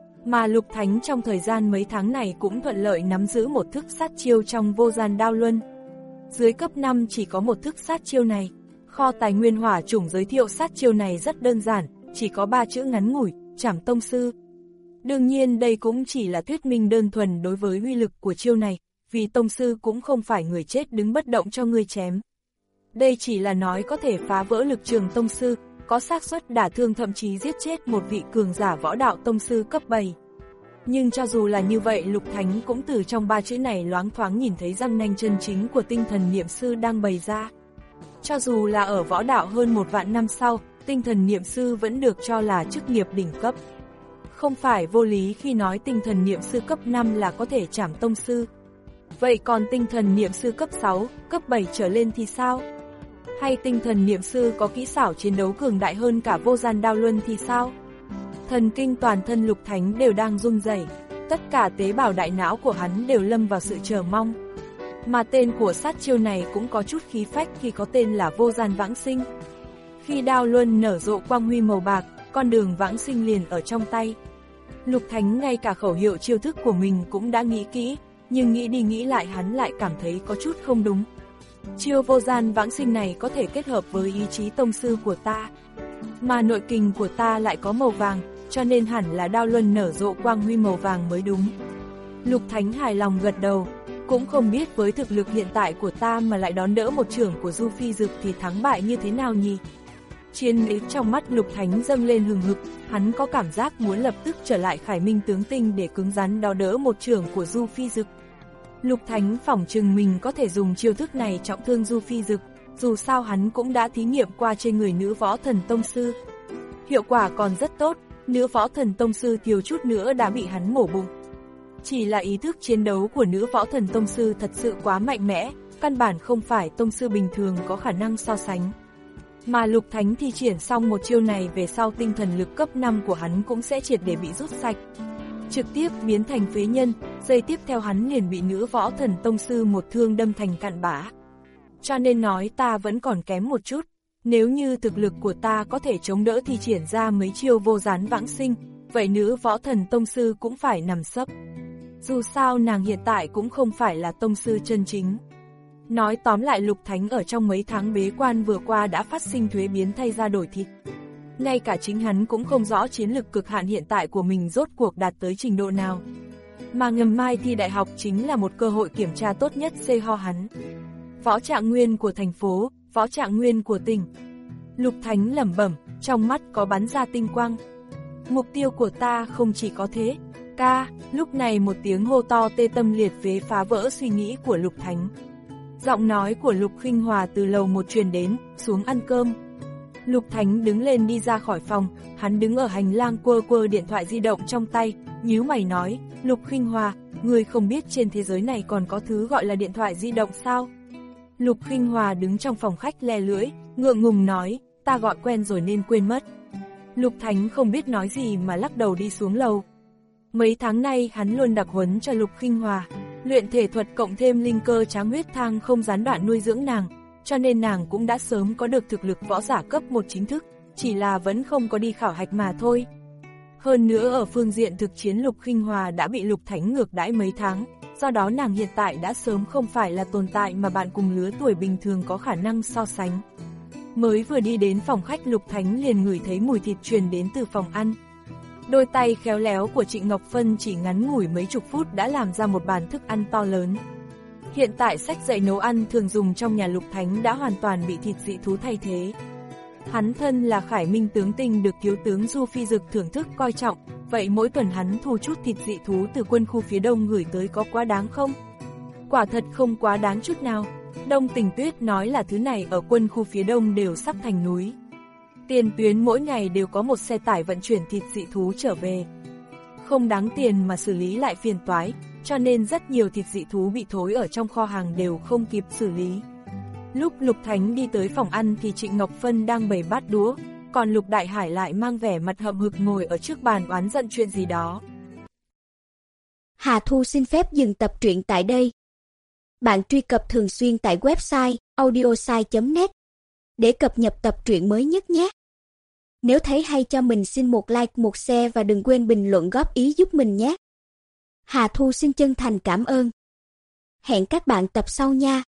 Mà Lục Thánh trong thời gian mấy tháng này cũng thuận lợi nắm giữ một thức sát chiêu trong vô gian đao luân. Dưới cấp năm chỉ có một thức sát chiêu này. Kho tài nguyên hỏa chủng giới thiệu sát chiêu này rất đơn giản, chỉ có ba chữ ngắn ngủi, Trảm Tông Sư. Đương nhiên đây cũng chỉ là thuyết minh đơn thuần đối với uy lực của chiêu này, vì Tông Sư cũng không phải người chết đứng bất động cho người chém. Đây chỉ là nói có thể phá vỡ lực trường Tông Sư, có xác suất đả thương thậm chí giết chết một vị cường giả võ đạo Tông Sư cấp bảy. Nhưng cho dù là như vậy Lục Thánh cũng từ trong ba chữ này loáng thoáng nhìn thấy răng nanh chân chính của tinh thần niệm sư đang bày ra. Cho dù là ở võ đạo hơn một vạn năm sau, tinh thần niệm sư vẫn được cho là chức nghiệp đỉnh cấp. Không phải vô lý khi nói tinh thần niệm sư cấp năm là có thể trảm tông sư. Vậy còn tinh thần niệm sư cấp sáu, cấp bảy trở lên thì sao? Hay tinh thần niệm sư có kỹ xảo chiến đấu cường đại hơn cả vô gian đao luân thì sao? Thần kinh toàn thân Lục Thánh đều đang run rẩy, tất cả tế bào đại não của hắn đều lâm vào sự chờ mong. Mà tên của sát chiêu này cũng có chút khí phách khi có tên là vô gian vãng sinh. Khi đao luân nở rộ quang huy màu bạc, con đường vãng sinh liền ở trong tay. Lục Thánh ngay cả khẩu hiệu chiêu thức của mình cũng đã nghĩ kỹ, nhưng nghĩ đi nghĩ lại hắn lại cảm thấy có chút không đúng. Chiêu vô gian vãng sinh này có thể kết hợp với ý chí tông sư của ta, mà nội kình của ta lại có màu vàng, cho nên hẳn là đao luân nở rộ quang huy màu vàng mới đúng. Lục Thánh hài lòng gật đầu, cũng không biết với thực lực hiện tại của ta mà lại đón đỡ một trưởng của Du Phi Dực thì thắng bại như thế nào nhỉ? Chiến ý trong mắt Lục Thánh dâng lên hừng hực, hắn có cảm giác muốn lập tức trở lại Khải Minh tướng tinh để cứng rắn đón đỡ một trưởng của Du Phi Dực. Lục Thánh phỏng chừng mình có thể dùng chiêu thức này trọng thương Du Phi Dực, dù sao hắn cũng đã thí nghiệm qua trên người nữ võ thần tông sư. Hiệu quả còn rất tốt, nữ võ thần tông sư thiếu chút nữa đã bị hắn mổ bụng. Chỉ là ý thức chiến đấu của nữ võ thần tông sư thật sự quá mạnh mẽ, căn bản không phải tông sư bình thường có khả năng so sánh. Mà Lục Thánh thi triển xong một chiêu này về sau tinh thần lực cấp năm của hắn cũng sẽ triệt để bị rút sạch, trực tiếp biến thành phế nhân, giây tiếp theo hắn liền bị nữ võ thần tông sư một thương đâm thành cặn bã. Cho nên nói ta vẫn còn kém một chút, nếu như thực lực của ta có thể chống đỡ thi triển ra mấy chiêu vô gián vãng sinh, vậy nữ võ thần tông sư cũng phải nằm sấp. Dù sao nàng hiện tại cũng không phải là tông sư chân chính. Nói tóm lại Lục Thánh ở trong mấy tháng bế quan vừa qua đã phát sinh thuế biến thay ra đổi thịt. Ngay cả chính hắn cũng không rõ chiến lực cực hạn hiện tại của mình rốt cuộc đạt tới trình độ nào. Mà ngầm mai thi đại học chính là một cơ hội kiểm tra tốt nhất xê ho hắn. Võ trạng nguyên của thành phố, võ trạng nguyên của tỉnh. Lục Thánh lẩm bẩm, trong mắt có bắn ra tinh quang. Mục tiêu của ta không chỉ có thế. Ca, lúc này một tiếng hô to tê tâm liệt phế phá vỡ suy nghĩ của Lục Thánh. Giọng nói của Lục Khinh Hòa từ lầu một truyền đến, xuống ăn cơm. Lục Thánh đứng lên đi ra khỏi phòng, hắn đứng ở hành lang quơ quơ điện thoại di động trong tay, nhíu mày nói, Lục Khinh Hòa, ngươi không biết trên thế giới này còn có thứ gọi là điện thoại di động sao? Lục Khinh Hòa đứng trong phòng khách le lưỡi, ngượng ngùng nói, ta gọi quen rồi nên quên mất. Lục Thánh không biết nói gì mà lắc đầu đi xuống lầu. Mấy tháng nay hắn luôn đặc huấn cho Lục Khinh Hòa, luyện thể thuật cộng thêm linh cơ tráng huyết thang không gián đoạn nuôi dưỡng nàng, cho nên nàng cũng đã sớm có được thực lực võ giả cấp một chính thức, chỉ là vẫn không có đi khảo hạch mà thôi. Hơn nữa ở phương diện thực chiến Lục Khinh Hòa đã bị Lục Thánh ngược đãi mấy tháng, do đó nàng hiện tại đã sớm không phải là tồn tại mà bạn cùng lứa tuổi bình thường có khả năng so sánh. Mới vừa đi đến phòng khách, Lục Thánh liền ngửi thấy mùi thịt truyền đến từ phòng ăn. Đôi tay khéo léo của Trịnh Ngọc Phân chỉ ngắn ngủi mấy chục phút đã làm ra một bàn thức ăn to lớn. Hiện tại sách dạy nấu ăn thường dùng trong nhà Lục Thánh đã hoàn toàn bị thịt dị thú thay thế. Hắn thân là Khải Minh tướng tinh được thiếu tướng Du Phi Dực thưởng thức coi trọng, vậy mỗi tuần hắn thu chút thịt dị thú từ quân khu phía đông gửi tới có quá đáng không? Quả thật không quá đáng chút nào. Đông Tình Tuyết nói là thứ này ở quân khu phía đông đều sắp thành núi. Tiền tuyến mỗi ngày đều có một xe tải vận chuyển thịt dị thú trở về. Không đáng tiền mà xử lý lại phiền toái, cho nên rất nhiều thịt dị thú bị thối ở trong kho hàng đều không kịp xử lý. Lúc Lục Thánh đi tới phòng ăn thì Trịnh Ngọc Phân đang bày bát đũa, còn Lục Đại Hải lại mang vẻ mặt hậm hực ngồi ở trước bàn oán giận chuyện gì đó. Hà Thu xin phép dừng tập truyện tại đây. Bạn truy cập thường xuyên tại website audiosai chấm net để cập nhật tập truyện mới nhất nhé. Nếu thấy hay cho mình xin một like, một share và đừng quên bình luận góp ý giúp mình nhé. Hà Thu xin chân thành cảm ơn. Hẹn các bạn tập sau nha.